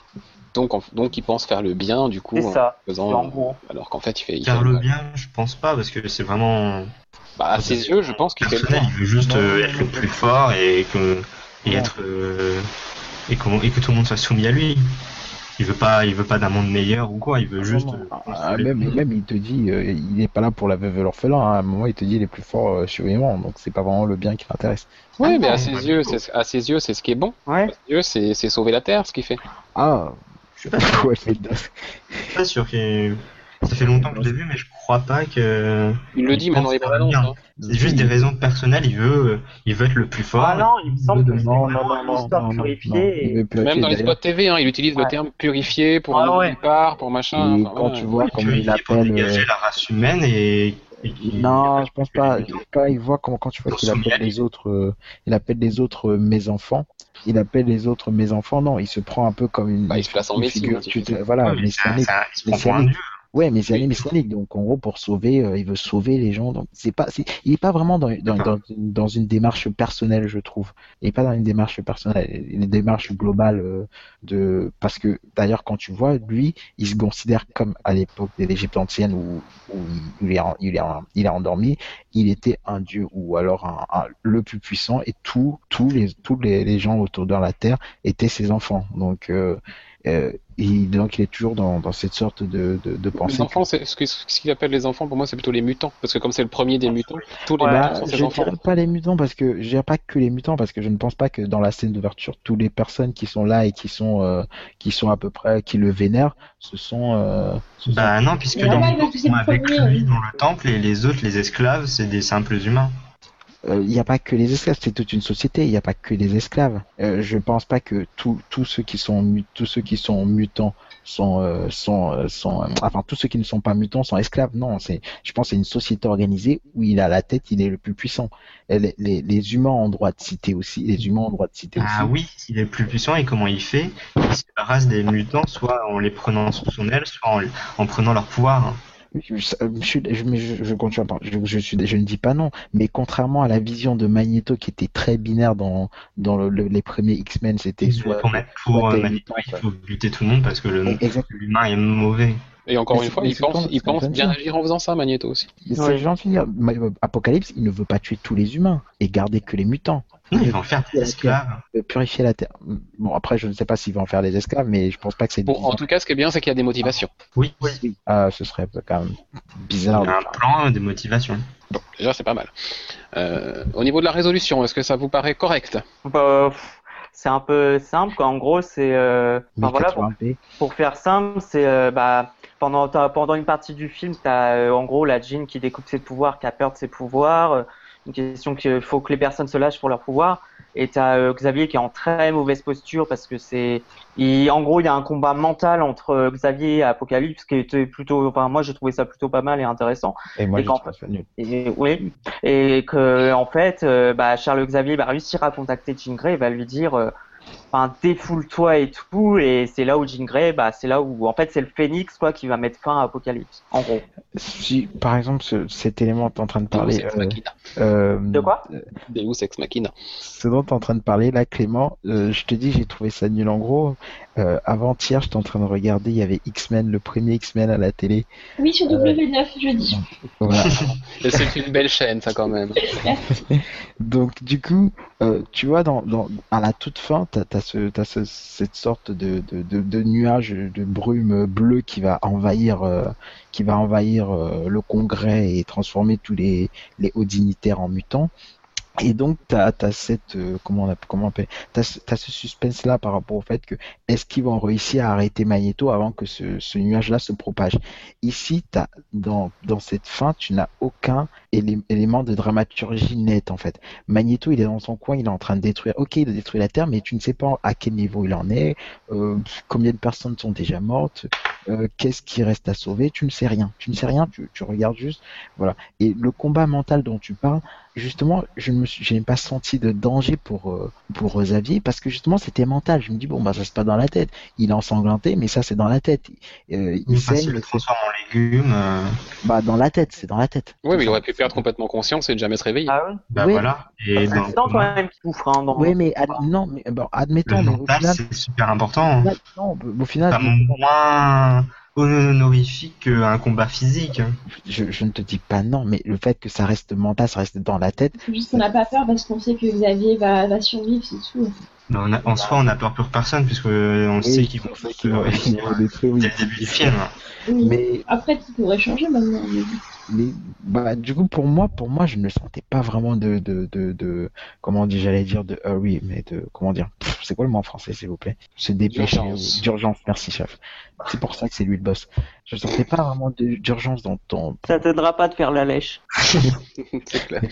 Donc, en- donc il pense faire le bien, du coup, C'est en ça, faisant, en gros. alors qu'en fait, il fait, il Faire fait le mal. bien, je pense pas, parce que c'est vraiment Bah, à ses yeux, je pense qu'il fait le personnel. bien. Il veut juste Non, euh, non, être non, le non. plus fort et que et Non. être euh, et, qu'on- et que tout le monde soit soumis à lui. Il veut pas, il veut pas d'un monde meilleur ou quoi. Il veut juste. Non, non. euh, Ah, consoler même, tout le monde. même il te dit, euh, il n'est pas là pour la veuve et l'orphelin. Hein. À un moment, il te dit il est plus fort euh, survivant, donc c'est pas vraiment le bien qui l'intéresse. Oui, Ah mais non, à ses pas du yeux, tout. c'est, à ses yeux, c'est ce qui est bon. Ouais. À ses yeux, c'est, c'est sauver la Terre, ce qu'il fait. Ah, Je suis pas sûr. ouais, mais Je suis pas sûr que. Ça fait longtemps que je l'ai vu, mais je crois pas que. Il le dit même dans les pense bandes annonces. faire le Hein. bien. C'est juste des raisons personnelles. Il veut, il veut être le plus fort. Ah non, il me semble que c'est non, non, vraiment non, une non, histoire non, non, purifiée. non. Il et- veut purifier, Même dans les d'ailleurs. spots T V, hein, il utilise le Ouais. terme purifié pour Ah un nouveau ouais. départ, pour machin. Et enfin, quand ouais. tu vois Oui, comment il purifié pour appelle. dégager euh, la race humaine et. et qu'il- Non, je pense pas. Quand il voit comment, quand tu vois Pour qu'il soumis à appelle lui. les autres, euh, il appelle les autres euh, mes enfants. Il appelle les autres mes enfants. Non, il se prend un peu comme une, Bah, il se place en une médecine, figure. hein, si Tu tu te- voilà, Ouais, mais c'est un- messianique. c'est un- il se prend pour un Messianique. dieu. Ouais, messianique, Oui. messianique. Donc en gros, pour sauver, euh, il veut sauver les gens. Donc c'est pas, c'est, il est pas vraiment dans, dans, dans, une- dans une démarche personnelle, je trouve. Il est pas dans une démarche personnelle, une démarche globale euh, de, parce que d'ailleurs quand tu vois, lui, il se considère comme à l'époque de l'Égypte ancienne où, où il, est en- il, est en- il est endormi, il était un dieu ou alors un, un- le plus puissant et tous tous les tous les, les gens autour de la terre étaient ses enfants. Donc euh, euh, il, donc il est toujours dans, dans cette sorte de, de, de Les pensée. enfants, c'est, ce, que- ce qu'il appelle les enfants, pour moi, c'est plutôt les mutants. Parce que comme c'est le premier des mutants, tous les Ouais, mutants Bah, sont ses je enfants. dirais pas les mutants parce que je dirais pas que les mutants parce que je ne pense pas que dans la scène d'ouverture toutes les personnes qui sont là et qui sont euh, qui sont à peu près qui le vénèrent ce sont euh, ce sont- Bah non, puisque Mais dans là, le parce que c'est le avec premier, lui oui. dans le temple et les autres, les esclaves, c'est des simples humains. euh, il n'y a pas que les esclaves, c'est toute une société, il n'y a pas que les esclaves. Euh, je pense pas que tous tous ceux qui sont mu- tous ceux qui sont mutants sont euh, sont euh, sont euh, enfin tous ceux qui ne sont pas mutants sont esclaves. Non, c'est je pense que c'est une société organisée où il a la tête, il est le plus puissant. Et Les, les, les humains ont droit de citer aussi, les humains ont droit de citer Ah aussi. oui, il est le plus puissant et comment il fait? Il se débarrasse des mutants, soit en les prenant sous son aile, soit en, en prenant leur pouvoir. Je, je, je, suis- je- mais je, je continue à parler. Je, je, suis, je ne dis pas non, mais contrairement à la vision de Magneto qui était très binaire dans, dans le- le- les premiers X-Men, c'était soit. Pour, mettre, pour soit euh, t'es Magneto, mutant, il quoi. faut buter tout le monde parce que le Exact. l'humain est mauvais. Et encore Mais une c'est- fois, mais il c'est pense, comme- il c'est comme pense ça. bien agir en faisant ça, Magneto aussi. Mais Oui. c'est gentil de dire, Ma- Apocalypse, il ne veut pas tuer tous les humains et garder que les mutants. Non, il va en faire des esclaves. Il veut purifier la Terre. Bon, après, je ne sais pas s'il va en faire des esclaves, mais je pense pas que c'est Bon, bizarre. en tout cas, ce qui est bien, c'est qu'il y a des motivations. Oui, Ah, ce serait quand même il bizarre. y a un de faire- plan, des motivations. Bon, déjà, c'est pas mal. Euh, au niveau de la résolution, est-ce que ça vous paraît correct? Bah, pff, c'est un peu simple, quoi. En gros, c'est. euh, Enfin, voilà, pour, mille quatre-vingts p. pour faire simple, c'est. euh, bah, pendant, t'as- pendant une partie du film, t'as euh, en gros la Jean qui découpe ses pouvoirs, qui a peur de ses pouvoirs. euh, Une question qu'il faut que les personnes se lâchent pour leurs pouvoirs. Et t'as euh, Xavier qui est en très mauvaise posture parce que c'est. il- En gros, il y a un combat mental entre euh, Xavier et Apocalypse qui était plutôt. Enfin, moi, j'ai trouvé ça plutôt pas mal et intéressant. Et moi, Et je qu'en trouve ça nul. Et, oui, et que en fait, euh, bah, Charles Xavier va réussir à contacter Jean Grey et va lui dire, euh, enfin, défoule-toi et tout. Et c'est là où Jean Grey, bah, c'est là où, en fait, c'est le Phénix quoi qui va mettre fin à Apocalypse, en gros. Si, par exemple, ce- cet élément que tu es en train de parler, Deus Ex euh, Machina. euh, De quoi Deus Ex Machina. ce dont tu es en train de parler là, Clément, euh, je te dis, j'ai trouvé ça nul. En gros, euh, avant-hier, j'étais en train de regarder, il y avait X-Men, le premier X-Men à la télé. Oui, sur W neuf, jeudi. Voilà. Et c'est une belle chaîne, ça, quand même. Donc, du coup, euh, tu vois, dans, dans, à la toute fin, tu as, ce, t'as ce, cette sorte de, de, de, de nuage de brume bleue qui va envahir, euh, qui va envahir euh, le Congrès et transformer tous les, les hauts dignitaires en mutants. Et donc, tu as, cette, euh, comment on appelle, comment on appelle, t'as, ce- t'as ce suspense-là par rapport au fait que est-ce qu'ils vont réussir à arrêter Magneto avant que ce, ce nuage-là se propage. Ici, t'as, dans, dans cette fin, tu n'as aucun élé- élément de dramaturgie net, en fait. Magneto, il est dans son coin, il est en train de détruire, ok, il a détruit la Terre, mais tu ne sais pas à quel niveau il en est, euh, combien de personnes sont déjà mortes, euh, qu'est-ce qui reste à sauver, tu ne sais rien. Tu ne sais rien, tu, tu regardes juste, voilà. Et le combat mental dont tu parles, justement, je ne me suis, je n'ai pas senti de danger pour euh, pour Xavier parce que justement c'était mental. Je me dis bon bah ça c'est pas dans la tête. Il est ensanglanté, mais ça c'est dans la tête. Euh, il Il, saigne, il le mais c'est- transforme en légumes. euh, Bah, dans la tête, c'est dans la tête. Oui, mais il aurait pu perdre complètement conscience et ne jamais se réveiller. Ah ouais. Bah Ouais. voilà. Et C'est dans accident le quand coma, même qui souffre. Hein, dans... Oui, mais ad- non, mais bon, admettons, le mais au mental, final, c'est super important. au final- non, au final, Pas moins honorifique qu'un combat physique. je, je ne te dis pas non, mais le fait que ça reste mental, ça reste dans la tête, C'est juste qu'on n'a pas peur parce qu'on sait que Xavier va, va survivre, c'est tout. Mais on a- en soi, on n'a peur pour personne, puisque on sait qu'ils vont c'est se réunir détruire, dès le début du film. Oui. Mais, Après, tout pourrait changer maintenant. mais- mais bah, du coup, pour moi, pour moi, je ne sentais pas vraiment de, de, de, de comment dire, j'allais dire de hurry, mais de, comment dire, pff, c'est quoi le mot en français, s'il vous plaît? Se dépêcher, D'urgence. ou- d'urgence, merci, chef. C'est pour ça que c'est lui le boss. Je ne sentais pas vraiment de- d'urgence dans ton, Ça t'aidera pas de faire la lèche. C'est clair.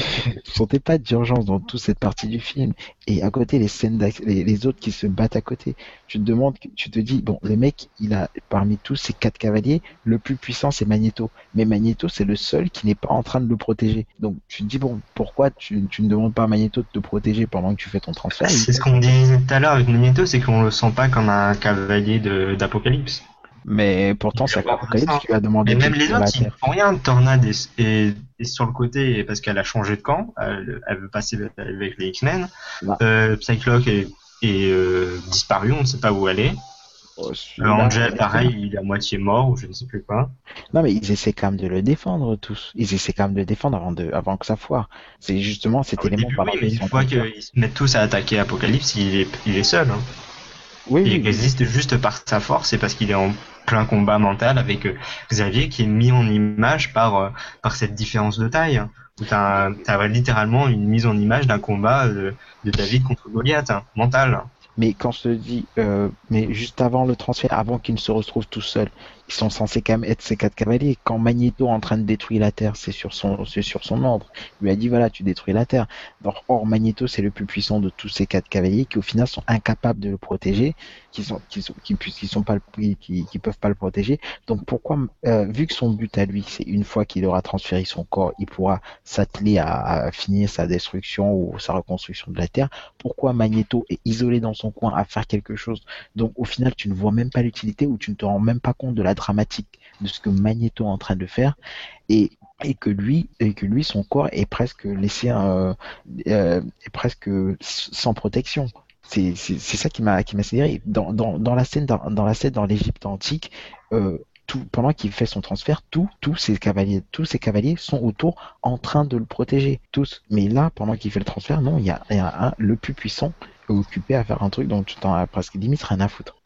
je sentais pas d'urgence dans toute cette partie du film. Et à côté, les scènes d'ac- les, les autres qui se battent à côté. Tu te demandes, tu te dis, bon, le mec, il a, parmi tous ces quatre cavaliers, le plus puissant, c'est Magneto. Mais Magneto, c'est le seul qui n'est pas en train de le protéger. Donc, tu te dis, bon, pourquoi tu, tu ne demandes pas à Magneto de te protéger pendant que tu fais ton transfert? C'est ce qu'on disait tout à l'heure avec Magneto, c'est qu'on le sent pas comme un cavalier de- d'Apocalypse. Mais pourtant, Il c'est a pas Apocalypse ça. qui lui a demandé Et de même les sur la autres, ils Terre. font rien. Tornade est, est, est sur le côté parce qu'elle a changé de camp. Elle, elle veut passer avec les X-Men. Ouais. Euh, Psylocke est, est euh, disparu, on ne sait pas où elle est. Oh, Euh, celui-là, Angel, euh, pareil, il est à moitié mort ou je ne sais plus quoi. Non, mais ils essaient quand même de le défendre, tous. Ils essaient quand même de le défendre avant, de, avant que ça foire. C'est justement cet Au élément début, par oui, mais lequel ils une sont fois en train de qu'ils se mettent tous à attaquer Apocalypse, il est, il est seul. Hein. Oui, Il oui, existe juste par sa force et parce qu'il est en plein combat mental avec euh, Xavier qui est mis en image par, euh, par cette différence de taille. Hein, où t'as, t'as littéralement une mise en image d'un combat euh, de David contre Goliath, hein, mental. mais quand je te dis, euh, mais juste avant le transfert, avant qu'ils ne se retrouvent tout seuls, ils sont censés quand même être ces quatre cavaliers. Quand Magneto est en train de détruire la Terre, c'est sur son, c'est sur son ordre. Il lui a dit, voilà, tu détruis la Terre. Donc, or, Magneto, c'est le plus puissant de tous ces quatre cavaliers qui, au final, sont incapables de le protéger, qui sont, qui sont, qui, pu- qui sont pas, le- qui, qui peuvent pas le protéger. Donc, pourquoi, euh, vu que son but à lui, c'est une fois qu'il aura transféré son corps, il pourra s'atteler à, à finir sa destruction ou sa reconstruction de la Terre, pourquoi Magneto est isolé dans son coin à faire quelque chose? Donc, au final, tu ne vois même pas l'utilité ou tu ne te rends même pas compte de la dramatique de ce que Magneto est en train de faire et, et que lui, et que lui, son corps est presque laissé, euh, euh, est presque sans protection. C'est, c'est, c'est ça qui m'a, qui m'a sidéré. Dans, dans, dans la scène, dans, dans la scène dans l'Égypte antique, euh, tout, pendant qu'il fait son transfert, tous, tous ces cavaliers, tous ces cavaliers sont autour en train de le protéger, tous. Mais là, pendant qu'il fait le transfert, non, il y a, il y a un, le plus puissant occupé à faire un truc dont tu t'en as presque limite rien à foutre.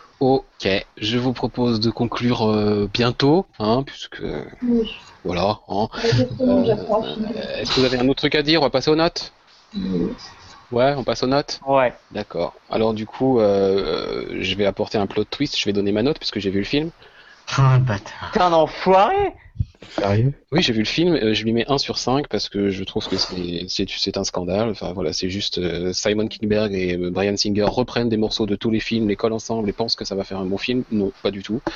Ok, je vous propose de conclure euh, bientôt, hein, puisque Oui. voilà. Hein. Exactement, Euh, j'apprends. Est-ce que vous avez un autre truc à dire? On va passer aux notes. Oui. Ouais, on passe aux notes. Ouais. D'accord. Alors du coup, euh, je vais apporter un plot twist. Je vais donner ma note puisque j'ai vu le film. Ah, le bâtard. T'es un enfoiré. Sérieux? Oui, j'ai vu le film, euh, je lui mets un sur cinq parce que je trouve que c'est c'est c'est un scandale. Enfin voilà, c'est juste euh, Simon Kinberg et euh, Bryan Singer reprennent des morceaux de tous les films, les collent ensemble et pensent que ça va faire un bon film. Non, pas du tout.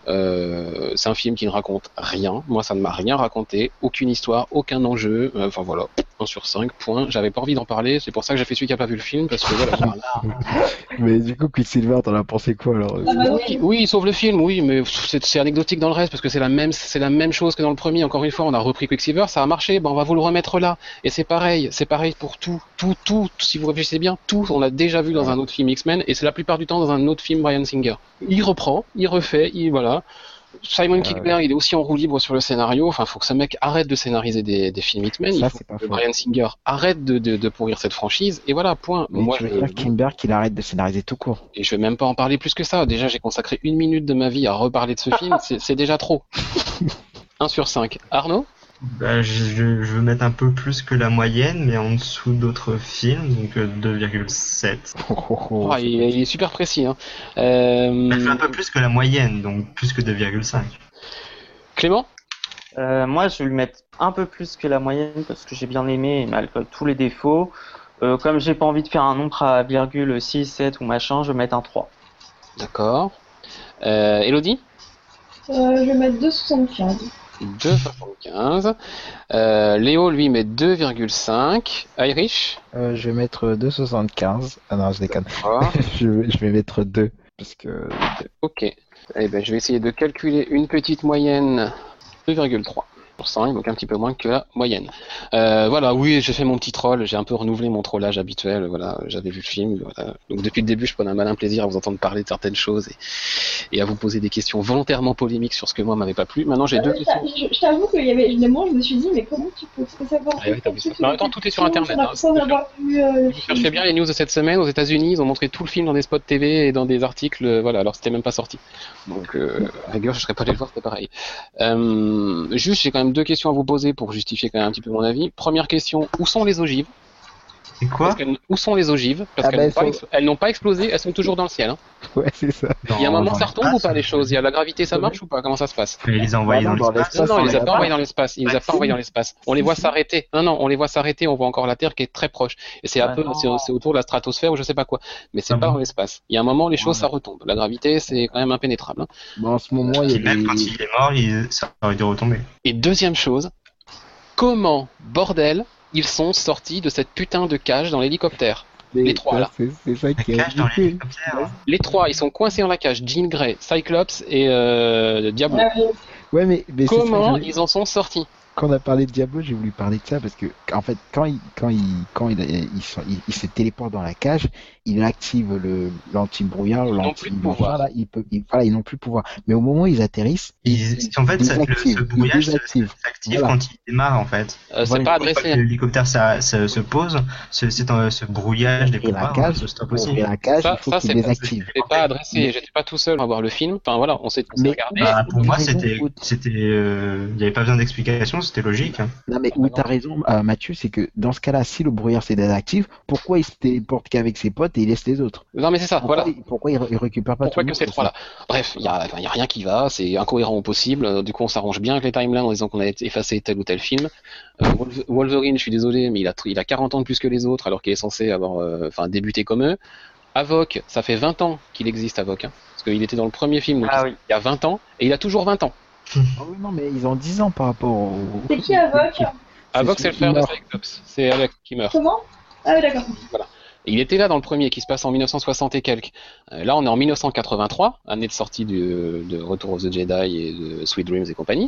Euh, c'est un film qui ne raconte rien. Moi, ça ne m'a rien raconté, aucune histoire, aucun enjeu. Euh, Enfin voilà, un sur cinq, point. J'avais pas envie d'en parler, c'est pour ça que j'ai fait celui qui a pas vu le film parce que voilà. j'en ai marre. Mais du coup, Quicksilver, t'en as pensé quoi alors? Ah bah Oui, oui, il sauve le film, oui, mais pff, c'est c'est anecdotique dans le reste parce que c'est la même, c'est la même chose que dans le premier. Encore une fois, on a repris Quicksilver, ça a marché, ben on va vous le remettre là. Et c'est pareil, c'est pareil pour tout, tout, tout. Si vous réfléchissez bien, tout, on l'a déjà vu dans un autre film X-Men et c'est la plupart du temps dans un autre film Bryan Singer. Il reprend, il refait, il voilà. Simon Kinberg, il est aussi en roue libre sur le scénario. Enfin, faut que ce mec arrête de scénariser des, des films Hitman. Ça, Il faut c'est pas que faux. Bryan Singer arrête de, de, de pourrir cette franchise. Et voilà, point. Mais Moi, tu veux je, dire Kinberg qu'il arrête de scénariser tout court? et je vais même pas en parler plus que ça. Déjà, j'ai consacré une minute de ma vie à reparler de ce film. C'est c'est déjà trop. un sur cinq. Arnaud? Bah, je, je veux mettre un peu plus que la moyenne, mais en dessous d'autres films, donc euh, deux virgule sept. Oh, oh, oh, Oh, il, il est super précis. Hein. Euh, Je fais un peu plus que la moyenne, donc plus que deux virgule cinq. Clément? Euh, moi, je vais lui mettre un peu plus que la moyenne parce que j'ai bien aimé, malgré tous les défauts. Euh, comme j'ai pas envie de faire un nombre à virgule six, sept ou machin, je vais mettre un trois. D'accord. Euh, Elodie? Euh, je vais mettre deux virgule soixante-quinze. deux virgule soixante-quinze. Euh, Léo, lui, met deux virgule cinq. Irish? Euh, je vais mettre deux virgule soixante-quinze. Ah non, je déconne. D'accord. je, vais- je vais mettre deux. Parce que. Ok. Eh ben, je vais essayer de calculer une petite moyenne deux virgule trois pour cent, donc un petit peu moins que la moyenne. Euh, voilà, oui, j'ai fait mon petit troll, j'ai un peu renouvelé mon trollage habituel, voilà, j'avais vu le film, voilà. Donc depuis le début, je prenais un malin plaisir à vous entendre parler de certaines choses et, et à vous poser des questions volontairement polémiques sur ce que moi m'avait pas plu. Maintenant, j'ai Ah, deux je questions. je- je t'avoue qu'il y avait des moments où je me suis dit, mais comment tu peux savoir Ah ouais, t'as vu ça. Mais en même temps, tout est sur Internet, hein. sans avoir vu euh, le Je cherchais bien les news de cette semaine. Aux États-Unis, ils ont montré tout le film dans des spots T V et dans des articles. euh, Voilà, alors c'était même pas sorti. Donc, euh, à la rigueur, je serais pas allé le voir, c'était pareil. Euh, juste, j'ai quand même deux questions à vous poser pour justifier quand même un petit peu mon avis. Première question, où sont les ogives? Et quoi? Parce qu'elles- Où sont les ogives? Parce Ah qu'elles bah, n'ont pas, elles ex- elles n'ont pas explosé, elles sont toujours dans le ciel, hein. Ouais, c'est ça. Il y a un Dans- moment, dans ça retombe ou l'espace, pas les choses? Il y a la gravité, ça Ouais. marche ou pas? Comment ça se passe? Mais il les a envoyés Bah non, dans dans l'espace. Non, non, il les a ça pas va. envoyés dans l'espace. Il les a Bah, pas si. envoyés dans l'espace. On les Si, voit si. s'arrêter. Non, non, on les voit s'arrêter. On voit encore la Terre qui est très proche. Et c'est un Bah peu, non. c'est c'est autour de la stratosphère ou je sais pas quoi. Mais c'est Ah pas bon dans l'espace. Il y a un moment, les choses, Ouais. ça retombe. La gravité, c'est quand même impénétrable, hein. Bon, en ce moment, il y Et a même des... quand il est mort, il... ça aurait dû retomber. Et deuxième chose, comment, bordel, ils sont sortis de cette putain de cage dans l'hélicoptère? des- les trois, ça, là. C'est c'est ça La qui est cage dans ridicule. l'hélicoptère. Les trois, ils sont coincés dans la cage. Jean Grey, Cyclops et euh, Diablo. Ouais, ouais. Ouais, mais, mais c'est ça, Comment je- ils en sont sortis? quand on a parlé de Diablo, j'ai voulu parler de ça parce que, en fait, quand il, quand il, quand il, il, se- il- il se téléporte dans la cage, il active le l'anti-brouillard, n'ont l'anti plus de pouvoir. là, il peut, il- voilà, ils n'ont plus de pouvoir. Mais au moment où ils atterrissent, Ils- En fait, ils ça- le- désactivent, ce ils brouillage ça- ça désactivent. s'active Voilà. quand il démarre en fait. Euh, c'est Voilà, pas Une fois adressé. que l'hélicoptère ça, ça se pose, ce, c'est un- ce brouillage des Et la pouvoirs cage, se stoppe pour aussi. ouvrir la cage, Ça, il faut ça, qu'ils c'est- désactivent. C'est pas adressé. J'étais pas tout seul à voir le film. Enfin voilà, on s'est on s'est Mais- regardé. Bah, pour T'as moi, raison, c'était, Wood. c'était, euh, il n'y avait pas besoin d'explication, c'était logique. hein. Non mais où t'as raison, euh, Mathieu, c'est que dans ce cas-là, si le brouillard se désactive, pourquoi il se téléporte qu'avec ses potes et il laisse les autres? Non mais c'est ça. Pourquoi, Voilà. il, pourquoi il, il récupère pas Pourquoi tout le que ces monde trois-là? Bref, il y a, enfin, y a rien qui va, c'est incohérent au possible. Euh, Du coup, on s'arrange bien avec les timelines en disant qu'on a effacé tel ou tel film. Euh, Wolver- Wolverine, je suis désolé, mais il a, il a quarante ans de plus que les autres, alors qu'il est censé avoir, euh, enfin, débuté comme eux. Havok, ça fait vingt ans qu'il existe, Havok, hein, parce qu'il était dans le premier film, donc Ah il, oui. il y a vingt ans, et il a toujours vingt ans. Ah oui, non mais ils ont dix ans par rapport au... C'est qui Havok? Havok, c'est le frère de celui qui Cyclops. C'est Havok qui meurt. Comment? Ah oui, d'accord. Et il était là dans le premier, qui se passe en mille neuf cent soixante et quelques. Euh, là, on est en mille neuf cent quatre-vingt-trois, année de sortie du, de Retour of the Jedi et de Sweet Dreams et compagnie.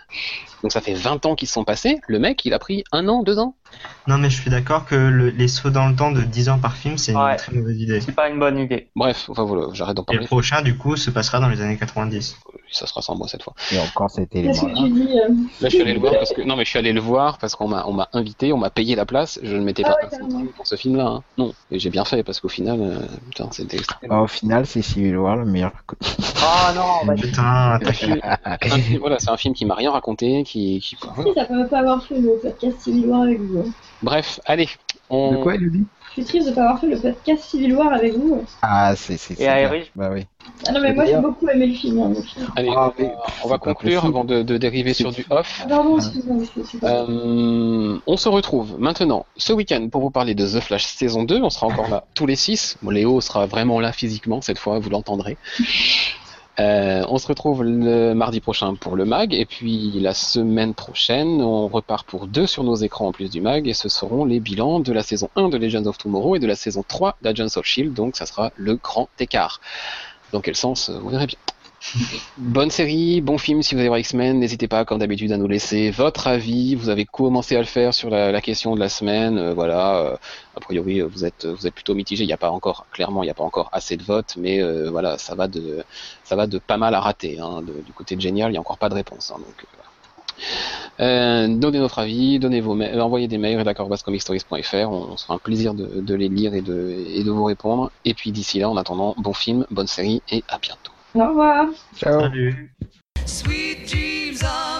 Donc ça fait vingt ans qu'ils se sont passés. Le mec, il a pris un an, deux ans. Non, mais je suis d'accord que le- les sauts dans le temps de dix ans par film, c'est une Ouais. très mauvaise idée. C'est pas une bonne idée. Bref, enfin voilà, j'arrête d'en Et le parler. prochain, du coup, se passera dans les années quatre-vingt-dix. Ça sera sans moi cette fois. Et encore cet Qu'est-ce que élément-là. tu dis euh Là, je suis allé le voir parce que non, mais je suis allé le voir parce qu'on m'a, on m'a invité, on m'a payé la place. Je ne m'étais Ah pas ouais, un carrément. centime pour ce film-là. Hein. Non, et j'ai bien fait parce qu'au final, euh, putain, c'était extrêmement. Bah, au final, c'est Civil War le meilleur. Oh non, on va Putain, t'as Un film- voilà, c'est un film qui m'a rien raconté, qui, qui... voilà. Si, ça peut pas avoir fait le podcast Civil War avec vous. hein. Bref, allez, on. De quoi, il dit? Je suis triste de pas avoir fait le podcast Civil War avec vous. Ah, c'est... c'est c'est Et bien. Irish. Bah oui. Ah non, mais moi j'ai D'ailleurs- beaucoup aimé le film. Hein, donc, euh, Allez, Ah, on mais va, on va c'est pas conclure possible. avant de, de dériver sur du off. ah, Pardon, excuse-moi. c'est- c'est pas- Euh, on se retrouve maintenant ce week-end pour vous parler de The Flash saison deux. On sera encore là tous les six. Bon, Léo sera vraiment là physiquement cette fois, vous l'entendrez. Euh, on se retrouve le mardi prochain pour le mag, et puis la semaine prochaine, on repart pour deux sur nos écrans en plus du mag, et ce seront les bilans de la saison un de Legends of Tomorrow et de la saison trois d'Agents of Shield, donc ça sera le grand écart. Dans quel sens, euh, vous verrez bien. Bonne série, bon film si vous allez voir X-Men, n'hésitez pas comme d'habitude à nous laisser votre avis, vous avez commencé à le faire sur la, la question de la semaine, euh, voilà, euh, a priori euh, vous êtes vous êtes plutôt mitigé, il n'y a pas encore, clairement il n'y a pas encore assez de votes, mais euh, voilà, ça va de ça va de pas mal à rater, hein, de- du côté de Génial, il n'y a encore pas de réponse, hein, donc euh, voilà. Euh, donnez votre avis, donnez vos ma- envoyez des mails à comic stories point f r, on, on se fera un plaisir de, de les lire et de, et de vous répondre, et puis d'ici là, en attendant, bon film, bonne série, et à bientôt. Au revoir. Ciao. Salut. Sweet dreams are